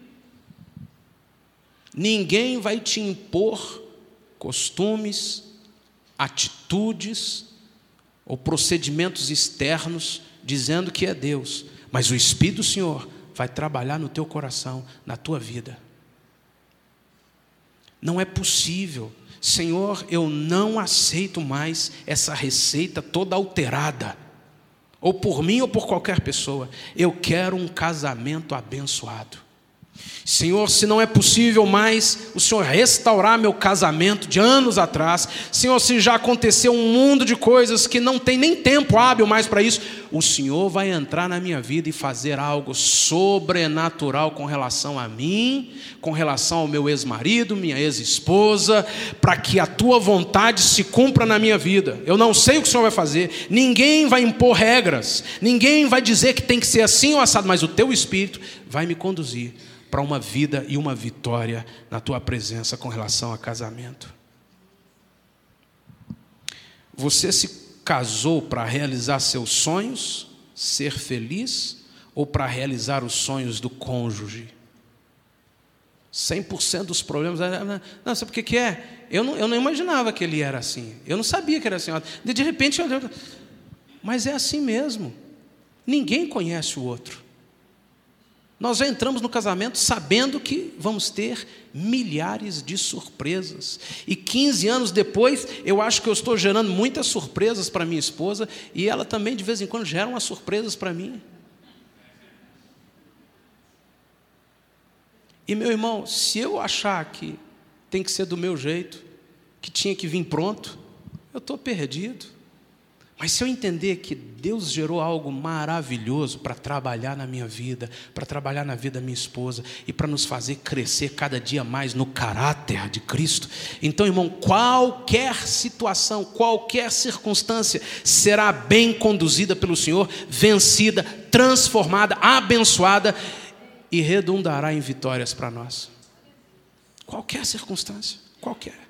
Ninguém vai te impor costumes, atitudes ou procedimentos externos dizendo que é Deus, mas o Espírito do Senhor vai trabalhar no teu coração, na tua vida. Não é possível, Senhor, eu não aceito mais essa receita toda alterada, ou por mim ou por qualquer pessoa. Eu quero um casamento abençoado. Senhor, se não é possível mais o Senhor restaurar meu casamento de anos atrás, Senhor, se já aconteceu um mundo de coisas que não tem nem tempo hábil mais para isso, o Senhor vai entrar na minha vida e fazer algo sobrenatural com relação a mim, com relação ao meu ex-marido, minha ex-esposa, para que a tua vontade se cumpra na minha vida. Eu não sei o que o Senhor vai fazer, ninguém vai impor regras, ninguém vai dizer que tem que ser assim ou assado, mas o teu Espírito vai me conduzir para uma vida e uma vitória na tua presença com relação a casamento. Você se casou para realizar seus sonhos, ser feliz, ou para realizar os sonhos do cônjuge? cem por cento dos problemas... Não, sabe o que que é? Eu não, eu não imaginava que ele era assim. Eu não sabia que era assim. De repente, eu... Mas é assim mesmo. Ninguém conhece o outro. Nós já entramos no casamento sabendo que vamos ter milhares de surpresas. E quinze anos depois, eu acho que eu estou gerando muitas surpresas para minha esposa, e ela também, de vez em quando, gera umas surpresas para mim. E, meu irmão, se eu achar que tem que ser do meu jeito, que tinha que vir pronto, eu estou perdido. Mas se eu entender que Deus gerou algo maravilhoso para trabalhar na minha vida, para trabalhar na vida da minha esposa e para nos fazer crescer cada dia mais no caráter de Cristo, então, irmão, qualquer situação, qualquer circunstância será bem conduzida pelo Senhor, vencida, transformada, abençoada e redundará em vitórias para nós. Qualquer circunstância, qualquer.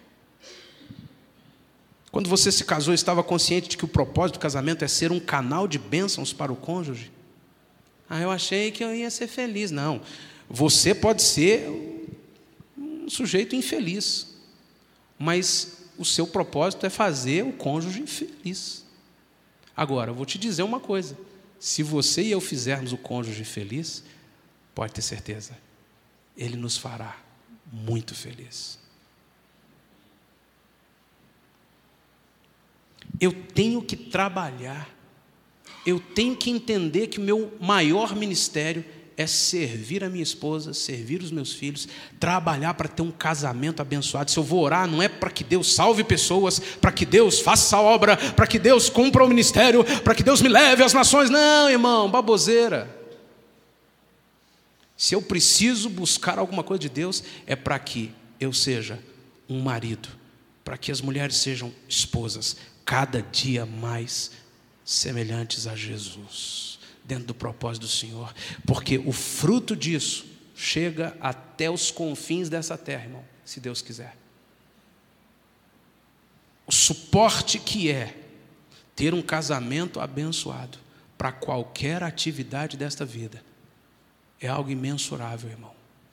Quando você se casou, estava consciente de que o propósito do casamento é ser um canal de bênçãos para o cônjuge? Ah, eu achei que eu ia ser feliz. Não, você pode ser um sujeito infeliz, mas o seu propósito é fazer o cônjuge feliz. Agora, eu vou te dizer uma coisa: se você e eu fizermos o cônjuge feliz, pode ter certeza, ele nos fará muito feliz. Eu tenho que trabalhar, eu tenho que entender que o meu maior ministério é servir a minha esposa, servir os meus filhos, trabalhar para ter um casamento abençoado. Se eu vou orar, não é para que Deus salve pessoas, para que Deus faça a obra, para que Deus cumpra o ministério, para que Deus me leve às nações. Não, irmão, baboseira. Se eu preciso buscar alguma coisa de Deus, é para que eu seja um marido, para que as mulheres sejam esposas, cada dia mais semelhantes a Jesus, dentro do propósito do Senhor, porque o fruto disso chega até os confins dessa terra, irmão, se Deus quiser. O suporte que é ter um casamento abençoado para qualquer atividade desta vida é algo imensurável, irmão.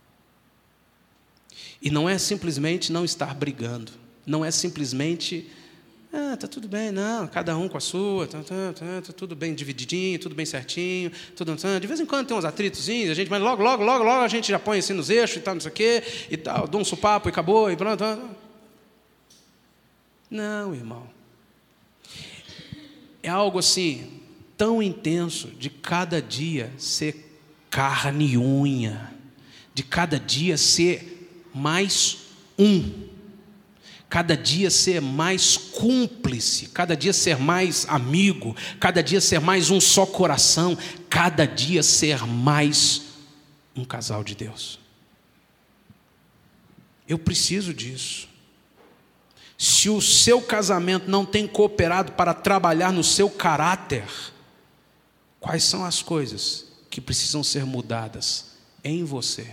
E não é simplesmente não estar brigando, não é simplesmente ah, está tudo bem, não, cada um com a sua, tá, tá, tá, tá tudo bem divididinho, tudo bem certinho, tudo, tá, de vez em quando tem uns atritozinhos, a gente, mas logo, logo, logo, logo a gente já põe assim nos eixos e tal, não sei o quê, e tal, dá um supapo e acabou, e pronto. Não, irmão. É algo assim, tão intenso, de cada dia ser carne e unha, de cada dia ser mais um, cada dia ser mais cúmplice, cada dia ser mais amigo, cada dia ser mais um só coração, cada dia ser mais um casal de Deus. Eu preciso disso. Se o seu casamento não tem cooperado para trabalhar no seu caráter, quais são as coisas que precisam ser mudadas em você?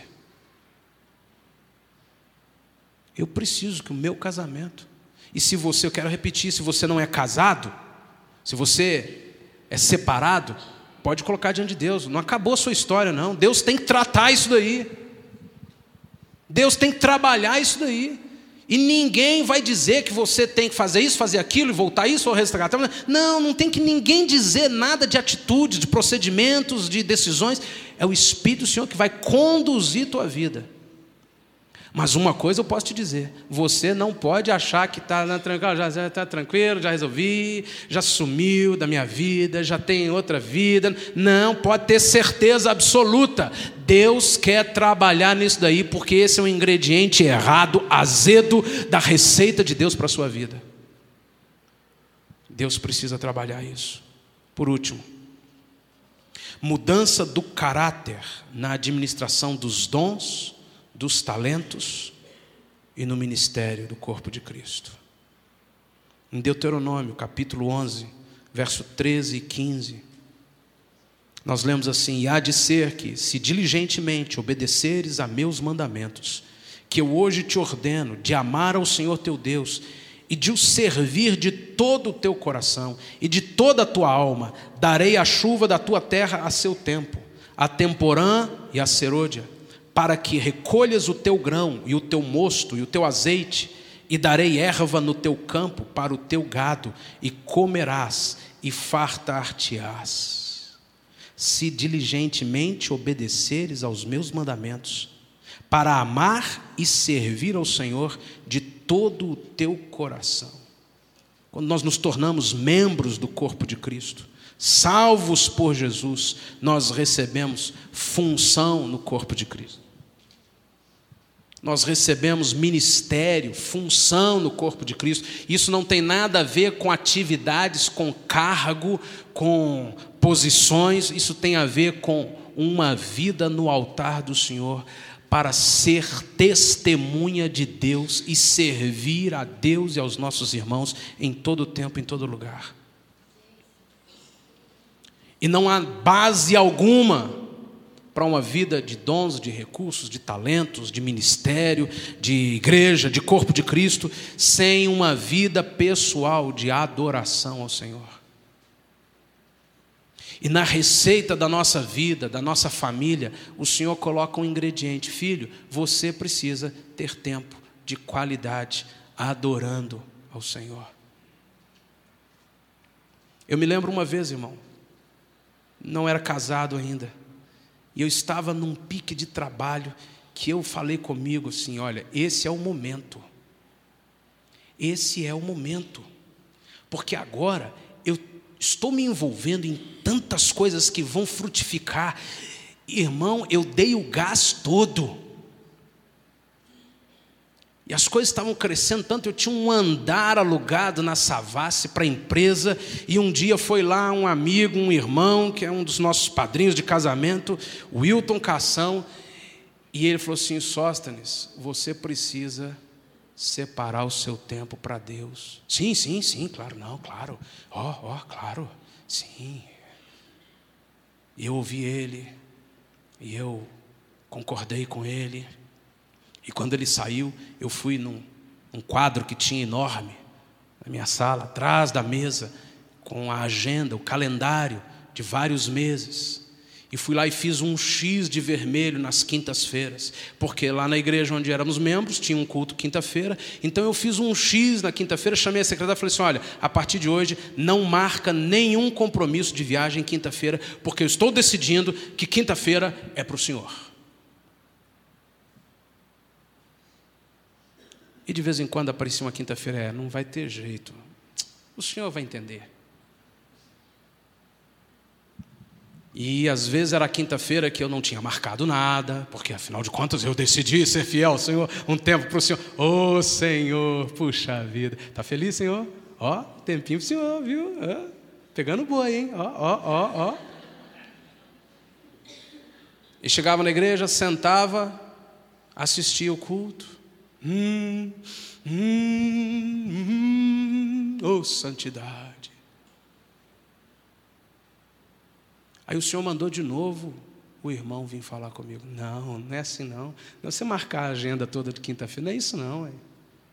Eu preciso que o meu casamento, e se você, eu quero repetir, se você não é casado, se você é separado, pode colocar diante de Deus, não acabou a sua história não, Deus tem que tratar isso daí, Deus tem que trabalhar isso daí, e ninguém vai dizer que você tem que fazer isso, fazer aquilo, e voltar isso ou resgatar, não, não tem que ninguém dizer nada de atitudes, de procedimentos, de decisões, é o Espírito do Senhor que vai conduzir tua vida. Mas uma coisa eu posso te dizer, você não pode achar que está tranquilo, já está tranquilo, já resolvi, já sumiu da minha vida, já tem outra vida. Não, pode ter certeza absoluta, Deus quer trabalhar nisso daí, porque esse é um ingrediente errado, azedo, da receita de Deus para a sua vida. Deus precisa trabalhar isso. Por último, mudança do caráter na administração dos dons, dos talentos e no ministério do corpo de Cristo. Em Deuteronômio, capítulo onze, verso treze e quinze, nós lemos assim: e há de ser que, se diligentemente obedeceres a meus mandamentos, que eu hoje te ordeno, de amar ao Senhor teu Deus, e de o servir de todo o teu coração, e de toda a tua alma, darei a chuva da tua terra a seu tempo, a temporã e a serôdia, para que recolhas o teu grão, e o teu mosto, e o teu azeite, e darei erva no teu campo para o teu gado, e comerás, e fartar-te-ás. se diligentemente obedeceres aos meus mandamentos, para amar e servir ao Senhor de todo o teu coração. Quando nós nos tornamos membros do corpo de Cristo, salvos por Jesus, nós recebemos função no corpo de Cristo. Nós recebemos ministério, função no corpo de Cristo. Isso não tem nada a ver com atividades, com cargo, com posições. Isso tem a ver com uma vida no altar do Senhor, para ser testemunha de Deus e servir a Deus e aos nossos irmãos em todo tempo, em todo lugar. E não há base alguma para uma vida de dons, de recursos, de talentos, de ministério, de igreja, de corpo de Cristo, sem uma vida pessoal de adoração ao Senhor. E na receita da nossa vida, da nossa família, o Senhor coloca um ingrediente: filho, você precisa ter tempo de qualidade adorando ao Senhor. Eu me lembro uma vez, irmão, não era casado ainda, e eu estava num pique de trabalho, que eu falei comigo assim: olha, esse é o momento, esse é o momento, porque agora eu estou me envolvendo em tantas coisas que vão frutificar. Irmão, eu dei o gás todo, e as coisas estavam crescendo tanto. Eu tinha um andar alugado na Savassi para a empresa, e um dia foi lá um amigo, um irmão, que é um dos nossos padrinhos de casamento, Wilton Cação, e ele falou assim: Sóstenes, você precisa separar o seu tempo para Deus. Sim, sim, sim, claro, não, claro, ó, oh, ó, oh, claro, sim. E eu ouvi ele, e eu concordei com ele, e quando ele saiu, eu fui num um quadro que tinha enorme na minha sala, atrás da mesa, com a agenda, o calendário de vários meses. E fui lá e fiz um X de vermelho nas quintas-feiras, porque lá na igreja onde éramos membros tinha um culto quinta-feira. Então eu fiz um X na quinta-feira, chamei a secretária e falei assim: olha, a partir de hoje não marca nenhum compromisso de viagem quinta-feira, porque eu estou decidindo que quinta-feira é para o Senhor. E de vez em quando aparecia uma quinta-feira: é, não vai ter jeito, o Senhor vai entender. E às vezes era quinta-feira que eu não tinha marcado nada, porque afinal de contas eu decidi ser fiel ao Senhor, um tempo para o Senhor. Ô oh, Senhor, puxa vida, está feliz, Senhor? Ó, tempinho para o Senhor, viu? Ó, pegando boi, hein? Ó, ó, ó, ó. E chegava na igreja, sentava, assistia o culto. Hum, hum, hum, oh santidade. Aí o Senhor mandou de novo o irmão vir falar comigo. Não, não é assim não. Não é você marcar a agenda toda de quinta-feira, não é isso não. É.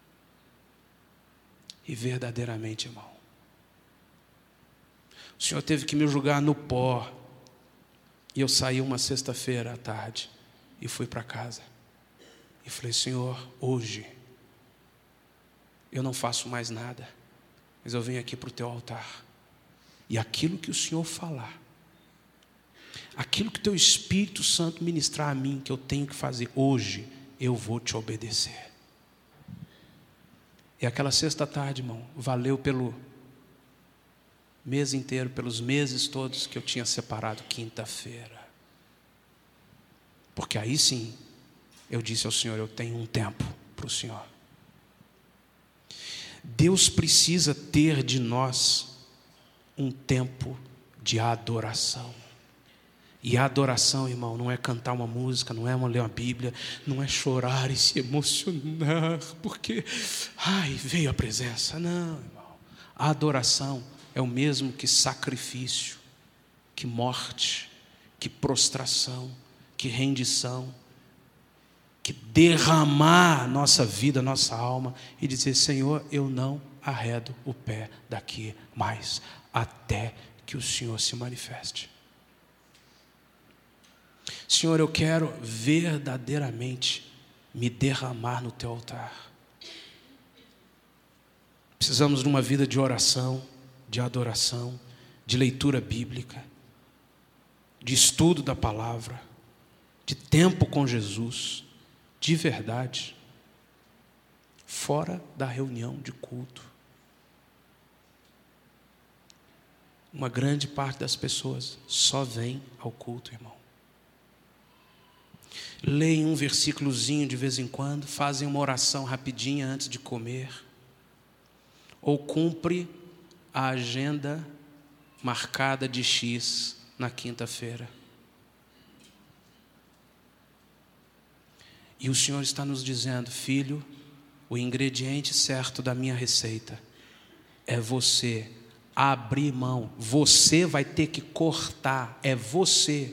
E verdadeiramente, irmão, o Senhor teve que me julgar no pó. E eu saí uma sexta-feira à tarde e fui para casa. E falei: Senhor, hoje eu não faço mais nada, mas eu venho aqui para o teu altar. E aquilo que o Senhor falar, aquilo que teu Espírito Santo ministrar a mim, que eu tenho que fazer hoje, eu vou te obedecer. E aquela sexta tarde, irmão, valeu pelo mês inteiro, pelos meses todos que eu tinha separado quinta-feira. Porque aí sim, eu disse ao Senhor: eu tenho um tempo para o Senhor. Deus precisa ter de nós um tempo de adoração. E a adoração, irmão, não é cantar uma música, não é ler uma Bíblia, não é chorar e se emocionar, porque, ai, veio a presença. Não, irmão. A adoração é o mesmo que sacrifício, que morte, que prostração, que rendição, que derramar nossa vida, nossa alma e dizer: Senhor, eu não arredo o pé daqui mais, até que o Senhor se manifeste. Senhor, eu quero verdadeiramente me derramar no teu altar. Precisamos de uma vida de oração, de adoração, de leitura bíblica. de estudo da palavra, de tempo com Jesus, de verdade, fora da reunião de culto. Uma grande parte das pessoas só vem ao culto, irmão. Leem um versículozinho de vez em quando, fazem uma oração rapidinha antes de comer, ou cumpre a agenda marcada de X na quinta-feira. E o Senhor está nos dizendo: filho, o ingrediente certo da minha receita é você abrir mão. Você vai ter que cortar, é você.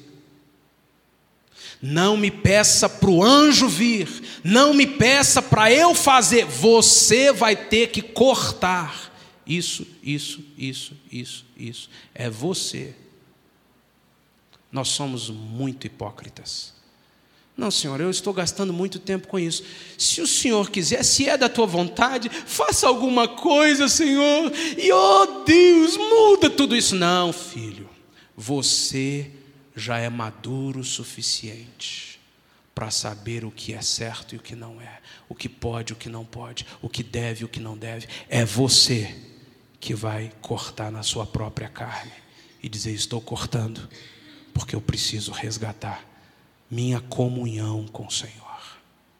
Não me peça para o anjo vir, não me peça para eu fazer, você vai ter que cortar. Isso, isso, isso, isso, isso. É você. Nós somos muito hipócritas. Não, Senhor, eu estou gastando muito tempo com isso. Se o Senhor quiser, se é da tua vontade, faça alguma coisa, Senhor. E, oh Deus, muda tudo isso. Não, filho, você já é maduro o suficiente para saber o que é certo e o que não é, o que pode e o que não pode, o que deve e o que não deve. É você que vai cortar na sua própria carne e dizer: estou cortando porque eu preciso resgatar minha comunhão com o Senhor.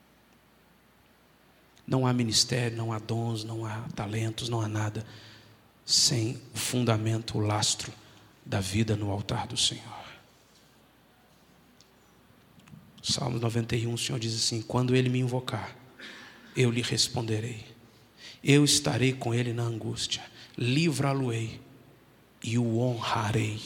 Não há ministério, não há dons, não há talentos, não há nada sem o fundamento, o lastro da vida no altar do Senhor. Salmo noventa e um, o Senhor diz assim: quando Ele me invocar, eu lhe responderei. Eu estarei com Ele na angústia, livrá-lo-ei e o honrarei.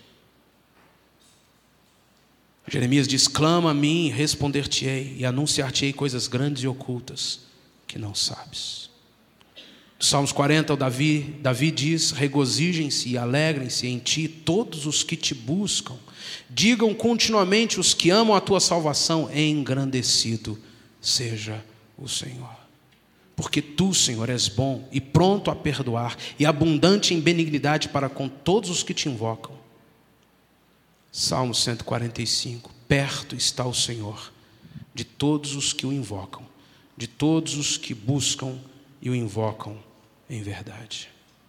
Jeremias diz: clama a mim, responder-te-ei e anunciar-te-ei coisas grandes e ocultas que não sabes. Salmos quarenta, o Davi, Davi diz: regozijem-se e alegrem-se em ti todos os que te buscam. Digam continuamente os que amam a tua salvação: engrandecido seja o Senhor. Porque tu, Senhor, és bom e pronto a perdoar e abundante em benignidade para com todos os que te invocam. Salmo cento e quarenta e cinco, perto está o Senhor de todos os que o invocam, de todos os que buscam e o invocam em verdade.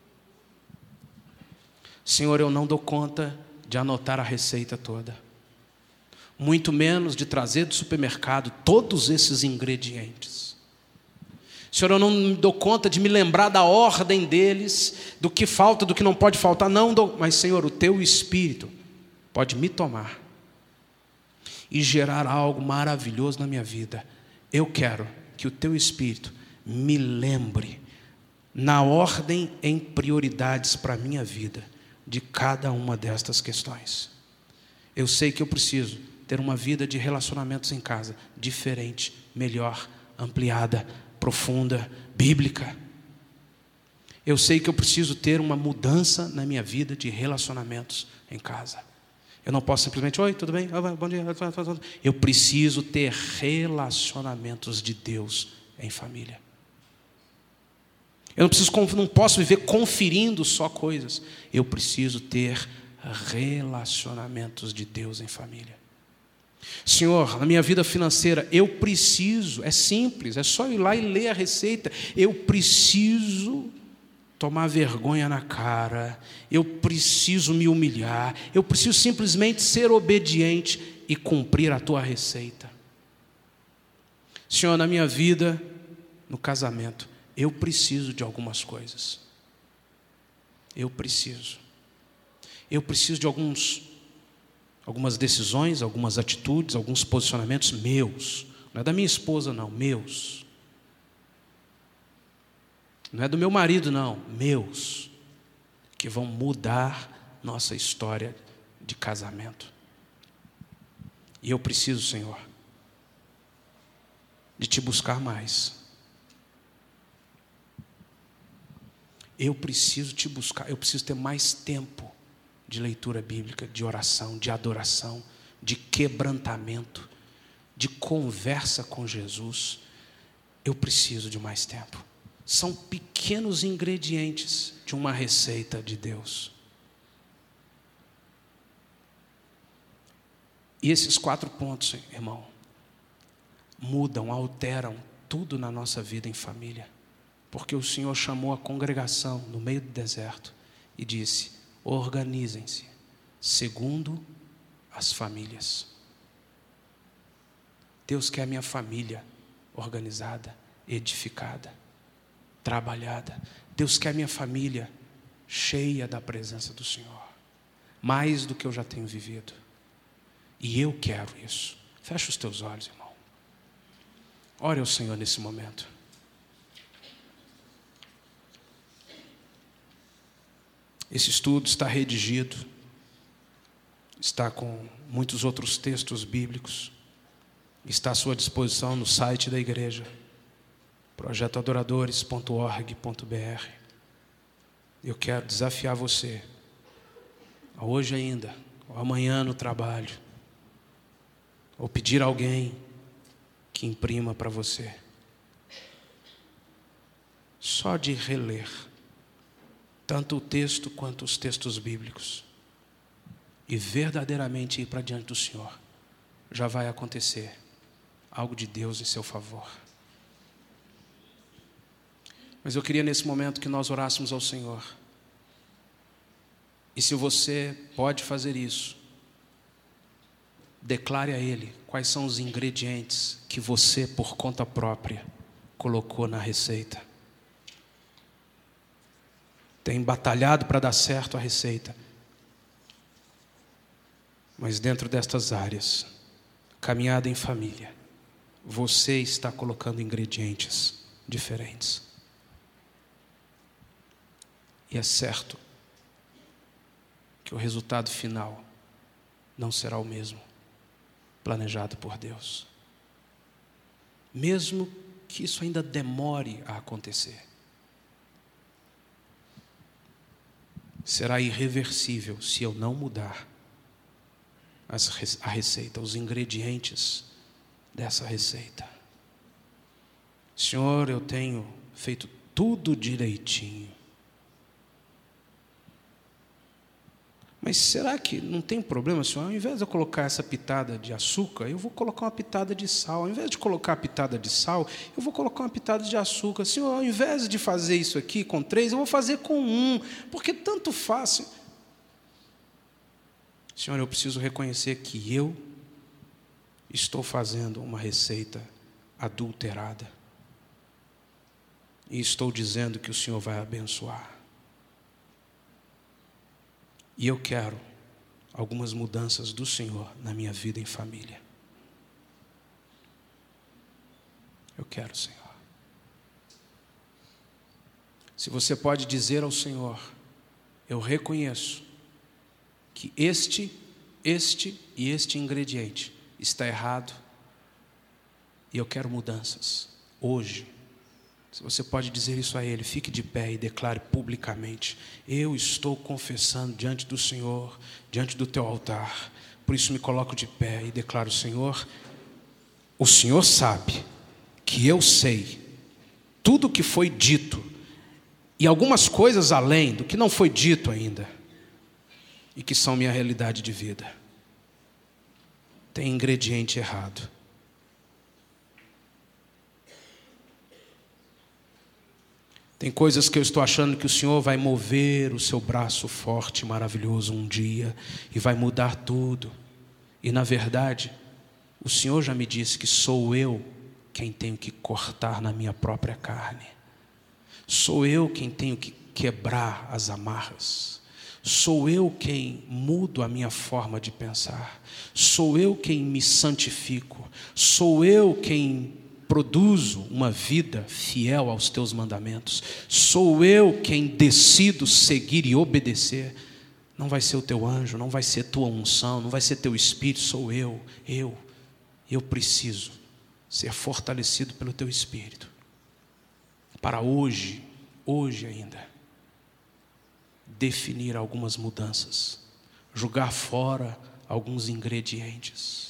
Senhor, eu não dou conta de anotar a receita toda, muito menos de trazer do supermercado todos esses ingredientes. Senhor, eu não me dou conta de me lembrar da ordem deles, do que falta, do que não pode faltar, não dou, mas Senhor, o teu Espírito pode me tomar e gerar algo maravilhoso na minha vida. Eu quero que o teu Espírito me lembre, na ordem em prioridades para a minha vida, de cada uma destas questões. Eu sei que eu preciso ter uma vida de relacionamentos em casa diferente, melhor, ampliada, profunda, bíblica. Eu sei que eu preciso ter uma mudança na minha vida de relacionamentos em casa. Eu não posso simplesmente: oi, tudo bem? Bom dia. Eu preciso ter relacionamentos de Deus em família. Eu não, preciso, não posso viver conferindo só coisas. Eu preciso ter relacionamentos de Deus em família. Senhor, na minha vida financeira, eu preciso, é simples, é só ir lá e ler a receita. Eu preciso tomar vergonha na cara, eu preciso me humilhar, eu preciso simplesmente ser obediente e cumprir a tua receita. Senhor, na minha vida, no casamento, eu preciso de algumas coisas. Eu preciso. Eu preciso de alguns, algumas decisões, algumas atitudes, alguns posicionamentos meus. Não é da minha esposa, não, meus. Não é do meu marido, não, meus, que vão mudar nossa história de casamento. E eu preciso, Senhor, de te buscar mais. Eu preciso te buscar, eu preciso ter mais tempo de leitura bíblica, de oração, de adoração, de quebrantamento, de conversa com Jesus. Eu preciso de mais tempo. São pequenos ingredientes de uma receita de Deus. E esses quatro pontos, irmão, mudam, alteram tudo na nossa vida em família. Porque o Senhor chamou a congregação no meio do deserto e disse: organizem-se segundo as famílias. Deus quer a minha família organizada, edificada, trabalhada. Deus quer a minha família cheia da presença do Senhor, mais do que eu já tenho vivido. E eu quero isso. Fecha os teus olhos, irmão. Ore ao Senhor nesse momento. Esse estudo está redigido, está com muitos outros textos bíblicos, está à sua disposição no site da igreja, projeto adoradores ponto org ponto br. Eu quero desafiar você, hoje ainda, ou amanhã no trabalho, ou pedir a alguém que imprima para você, só de reler tanto o texto quanto os textos bíblicos e verdadeiramente ir para diante do Senhor, já vai acontecer algo de Deus em seu favor. Mas eu queria nesse momento que nós orássemos ao Senhor. E se você pode fazer isso, declare a Ele quais são os ingredientes que você, por conta própria, colocou na receita. Tem batalhado para dar certo a receita. Mas dentro destas áreas, caminhada em família, você está colocando ingredientes diferentes. E é certo que o resultado final não será o mesmo planejado por Deus. Mesmo que isso ainda demore a acontecer, será irreversível se eu não mudar as, a receita, os ingredientes dessa receita. Senhor, eu tenho feito tudo direitinho. Mas será que não tem problema, Senhor? Ao invés de eu colocar essa pitada de açúcar, eu vou colocar uma pitada de sal. Ao invés de colocar a pitada de sal, eu vou colocar uma pitada de açúcar. Senhor, ao invés de fazer isso aqui com três, eu vou fazer com um. Porque tanto faz. Senhor, eu preciso reconhecer que eu estou fazendo uma receita adulterada. E estou dizendo que o Senhor vai abençoar. E eu quero algumas mudanças do Senhor na minha vida em família. Eu quero, Senhor. Se você pode dizer ao Senhor: eu reconheço que este, este e este ingrediente está errado e eu quero mudanças hoje. Se você pode dizer isso a Ele, fique de pé e declare publicamente: eu estou confessando diante do Senhor, diante do teu altar. Por isso me coloco de pé e declaro: Senhor, o Senhor sabe que eu sei tudo o que foi dito e algumas coisas além do que não foi dito ainda e que são minha realidade de vida. Tem ingrediente errado. Tem coisas que eu estou achando que o Senhor vai mover o seu braço forte e maravilhoso um dia e vai mudar tudo. E na verdade, o Senhor já me disse que sou eu quem tenho que cortar na minha própria carne. Sou eu quem tenho que quebrar as amarras. Sou eu quem mudo a minha forma de pensar. Sou eu quem me santifico. Sou eu quem produzo uma vida fiel aos teus mandamentos. Sou eu quem decido seguir e obedecer. Não vai ser o teu anjo, não vai ser tua unção, não vai ser teu espírito, sou eu, eu. Eu preciso ser fortalecido pelo teu espírito. Para hoje, hoje ainda, definir algumas mudanças, jogar fora alguns ingredientes.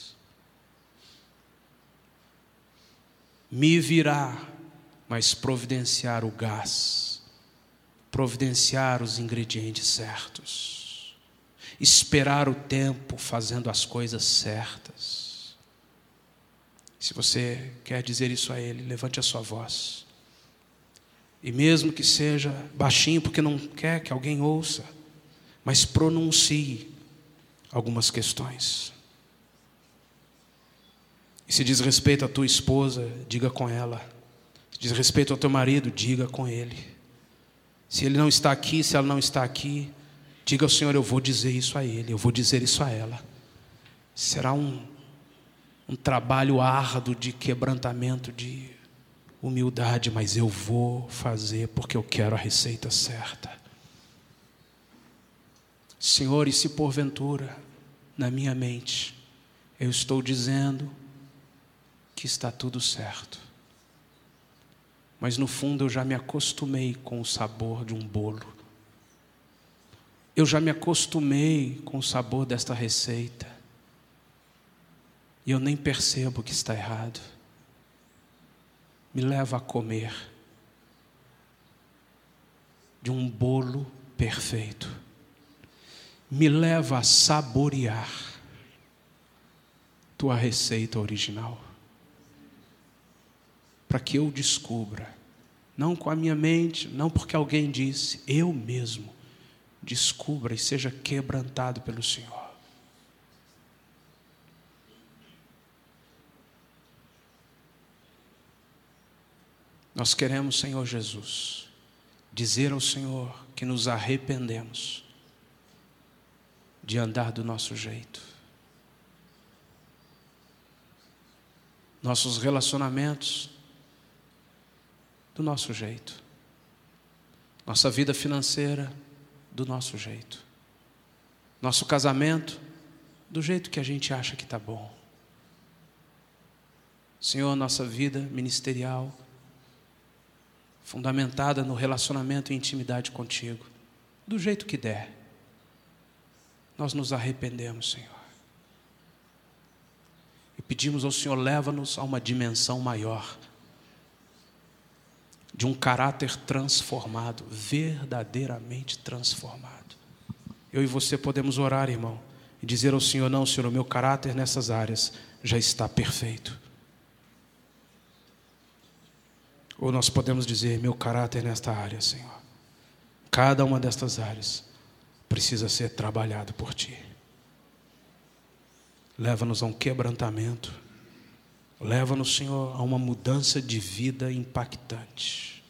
Me virar, mas providenciar o gás, providenciar os ingredientes certos. esperar o tempo fazendo as coisas certas. Se você quer dizer isso a Ele, levante a sua voz. E mesmo que seja baixinho, porque não quer que alguém ouça, mas pronuncie algumas questões. E se diz respeito à tua esposa, diga com ela. Se diz respeito ao teu marido, diga com ele. Se ele não está aqui, se ela não está aqui, diga ao Senhor, eu vou dizer isso a ele, eu vou dizer isso a ela. Será um, um trabalho árduo de quebrantamento, de humildade, mas eu vou fazer porque eu quero a receita certa. Senhor, e se porventura, na minha mente, eu estou dizendo que está tudo certo, mas no fundo eu já me acostumei com o sabor de um bolo, eu já me acostumei com o sabor desta receita, e eu nem percebo que está errado. Me leva a comer de um bolo perfeito, me leva a saborear tua receita original, para que eu descubra, não com a minha mente, não porque alguém disse, eu mesmo descubra e seja quebrantado pelo Senhor. Nós queremos, Senhor Jesus, dizer ao Senhor que nos arrependemos de andar do nosso jeito. Nossos relacionamentos do nosso jeito. Nossa vida financeira do nosso jeito. Nosso casamento do jeito que a gente acha que está bom. Senhor, nossa vida ministerial fundamentada no relacionamento e intimidade contigo, do jeito que der. Nós nos arrependemos, Senhor. E pedimos ao Senhor, leva-nos a uma dimensão maior, de um caráter transformado, verdadeiramente transformado. Eu e você podemos orar, irmão, e dizer ao Senhor, não, Senhor, o meu caráter nessas áreas já está perfeito. Ou nós podemos dizer, meu caráter nesta área, Senhor, cada uma destas áreas precisa ser trabalhado por Ti. Leva-nos a um quebrantamento, leva-nos, Senhor, a uma mudança de vida impactante.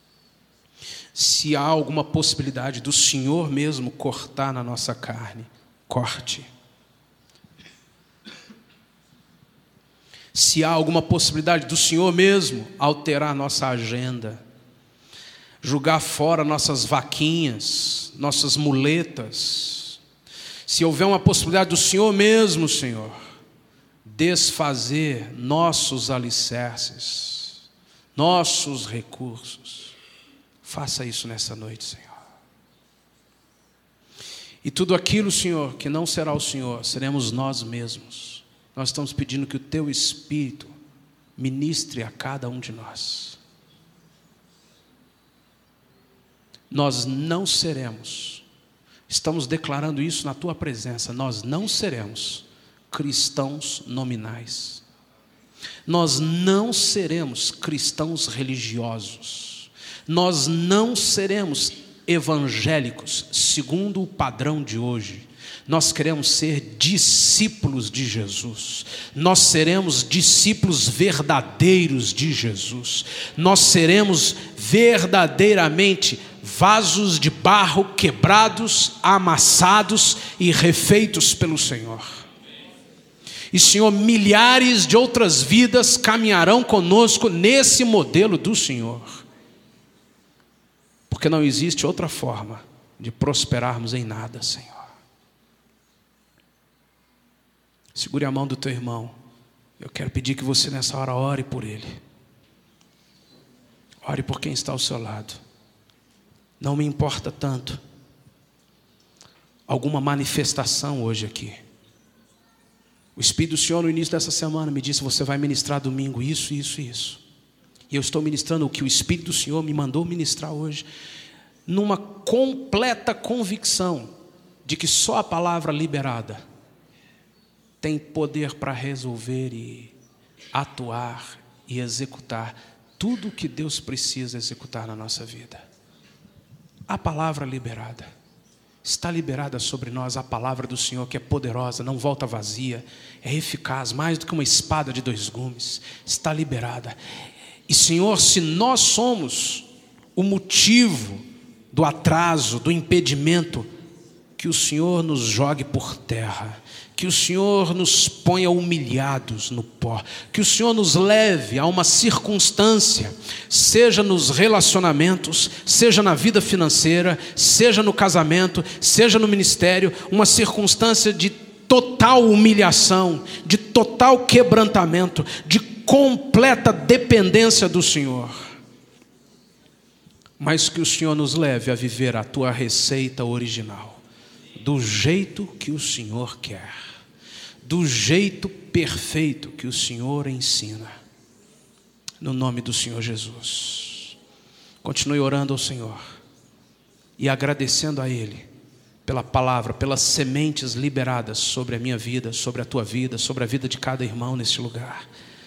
Se há alguma possibilidade do Senhor mesmo cortar na nossa carne, corte. Se há alguma possibilidade do Senhor mesmo alterar nossa agenda, jogar fora nossas vaquinhas, nossas muletas, se houver uma possibilidade do Senhor mesmo, Senhor, desfazer nossos alicerces, nossos recursos, faça isso nessa noite, Senhor. E tudo aquilo, Senhor, que não será o Senhor, seremos nós mesmos. Nós estamos pedindo que o Teu Espírito ministre a cada um de nós. Nós não seremos, estamos declarando isso na Tua presença, nós não seremos cristãos nominais. Nós não seremos cristãos religiosos. Nós não seremos evangélicos segundo o padrão de hoje. Nós queremos ser discípulos de Jesus. Nós seremos discípulos verdadeiros de Jesus. Nós seremos verdadeiramente vasos de barro quebrados, amassados e refeitos pelo Senhor. E, Senhor, milhares de outras vidas caminharão conosco nesse modelo do Senhor. Porque não existe outra forma de prosperarmos em nada, Senhor. Segure a mão do teu irmão. Eu quero pedir que você nessa hora ore por ele. Ore por quem está ao seu lado. Não me importa tanto alguma manifestação hoje aqui. O Espírito do Senhor no início dessa semana me disse, você vai ministrar domingo isso, isso e isso. E eu estou ministrando o que o Espírito do Senhor me mandou ministrar hoje, numa completa convicção de que só a palavra liberada tem poder para resolver e atuar e executar tudo o que Deus precisa executar na nossa vida. A palavra liberada. Está liberada sobre nós a palavra do Senhor, que é poderosa, não volta vazia, é eficaz, mais do que uma espada de dois gumes. Está liberada. E Senhor, se nós somos o motivo do atraso, do impedimento, que o Senhor nos jogue por terra, que o Senhor nos ponha humilhados no pó, que o Senhor nos leve a uma circunstância, seja nos relacionamentos, seja na vida financeira, seja no casamento, seja no ministério, uma circunstância de total humilhação, de total quebrantamento, de completa dependência do Senhor. Mas que o Senhor nos leve a viver a tua receita original, do jeito que o Senhor quer, do jeito perfeito que o Senhor ensina, no nome do Senhor Jesus. Continue orando ao Senhor e agradecendo a Ele pela palavra, pelas sementes liberadas sobre a minha vida, sobre a tua vida, sobre a vida de cada irmão neste lugar.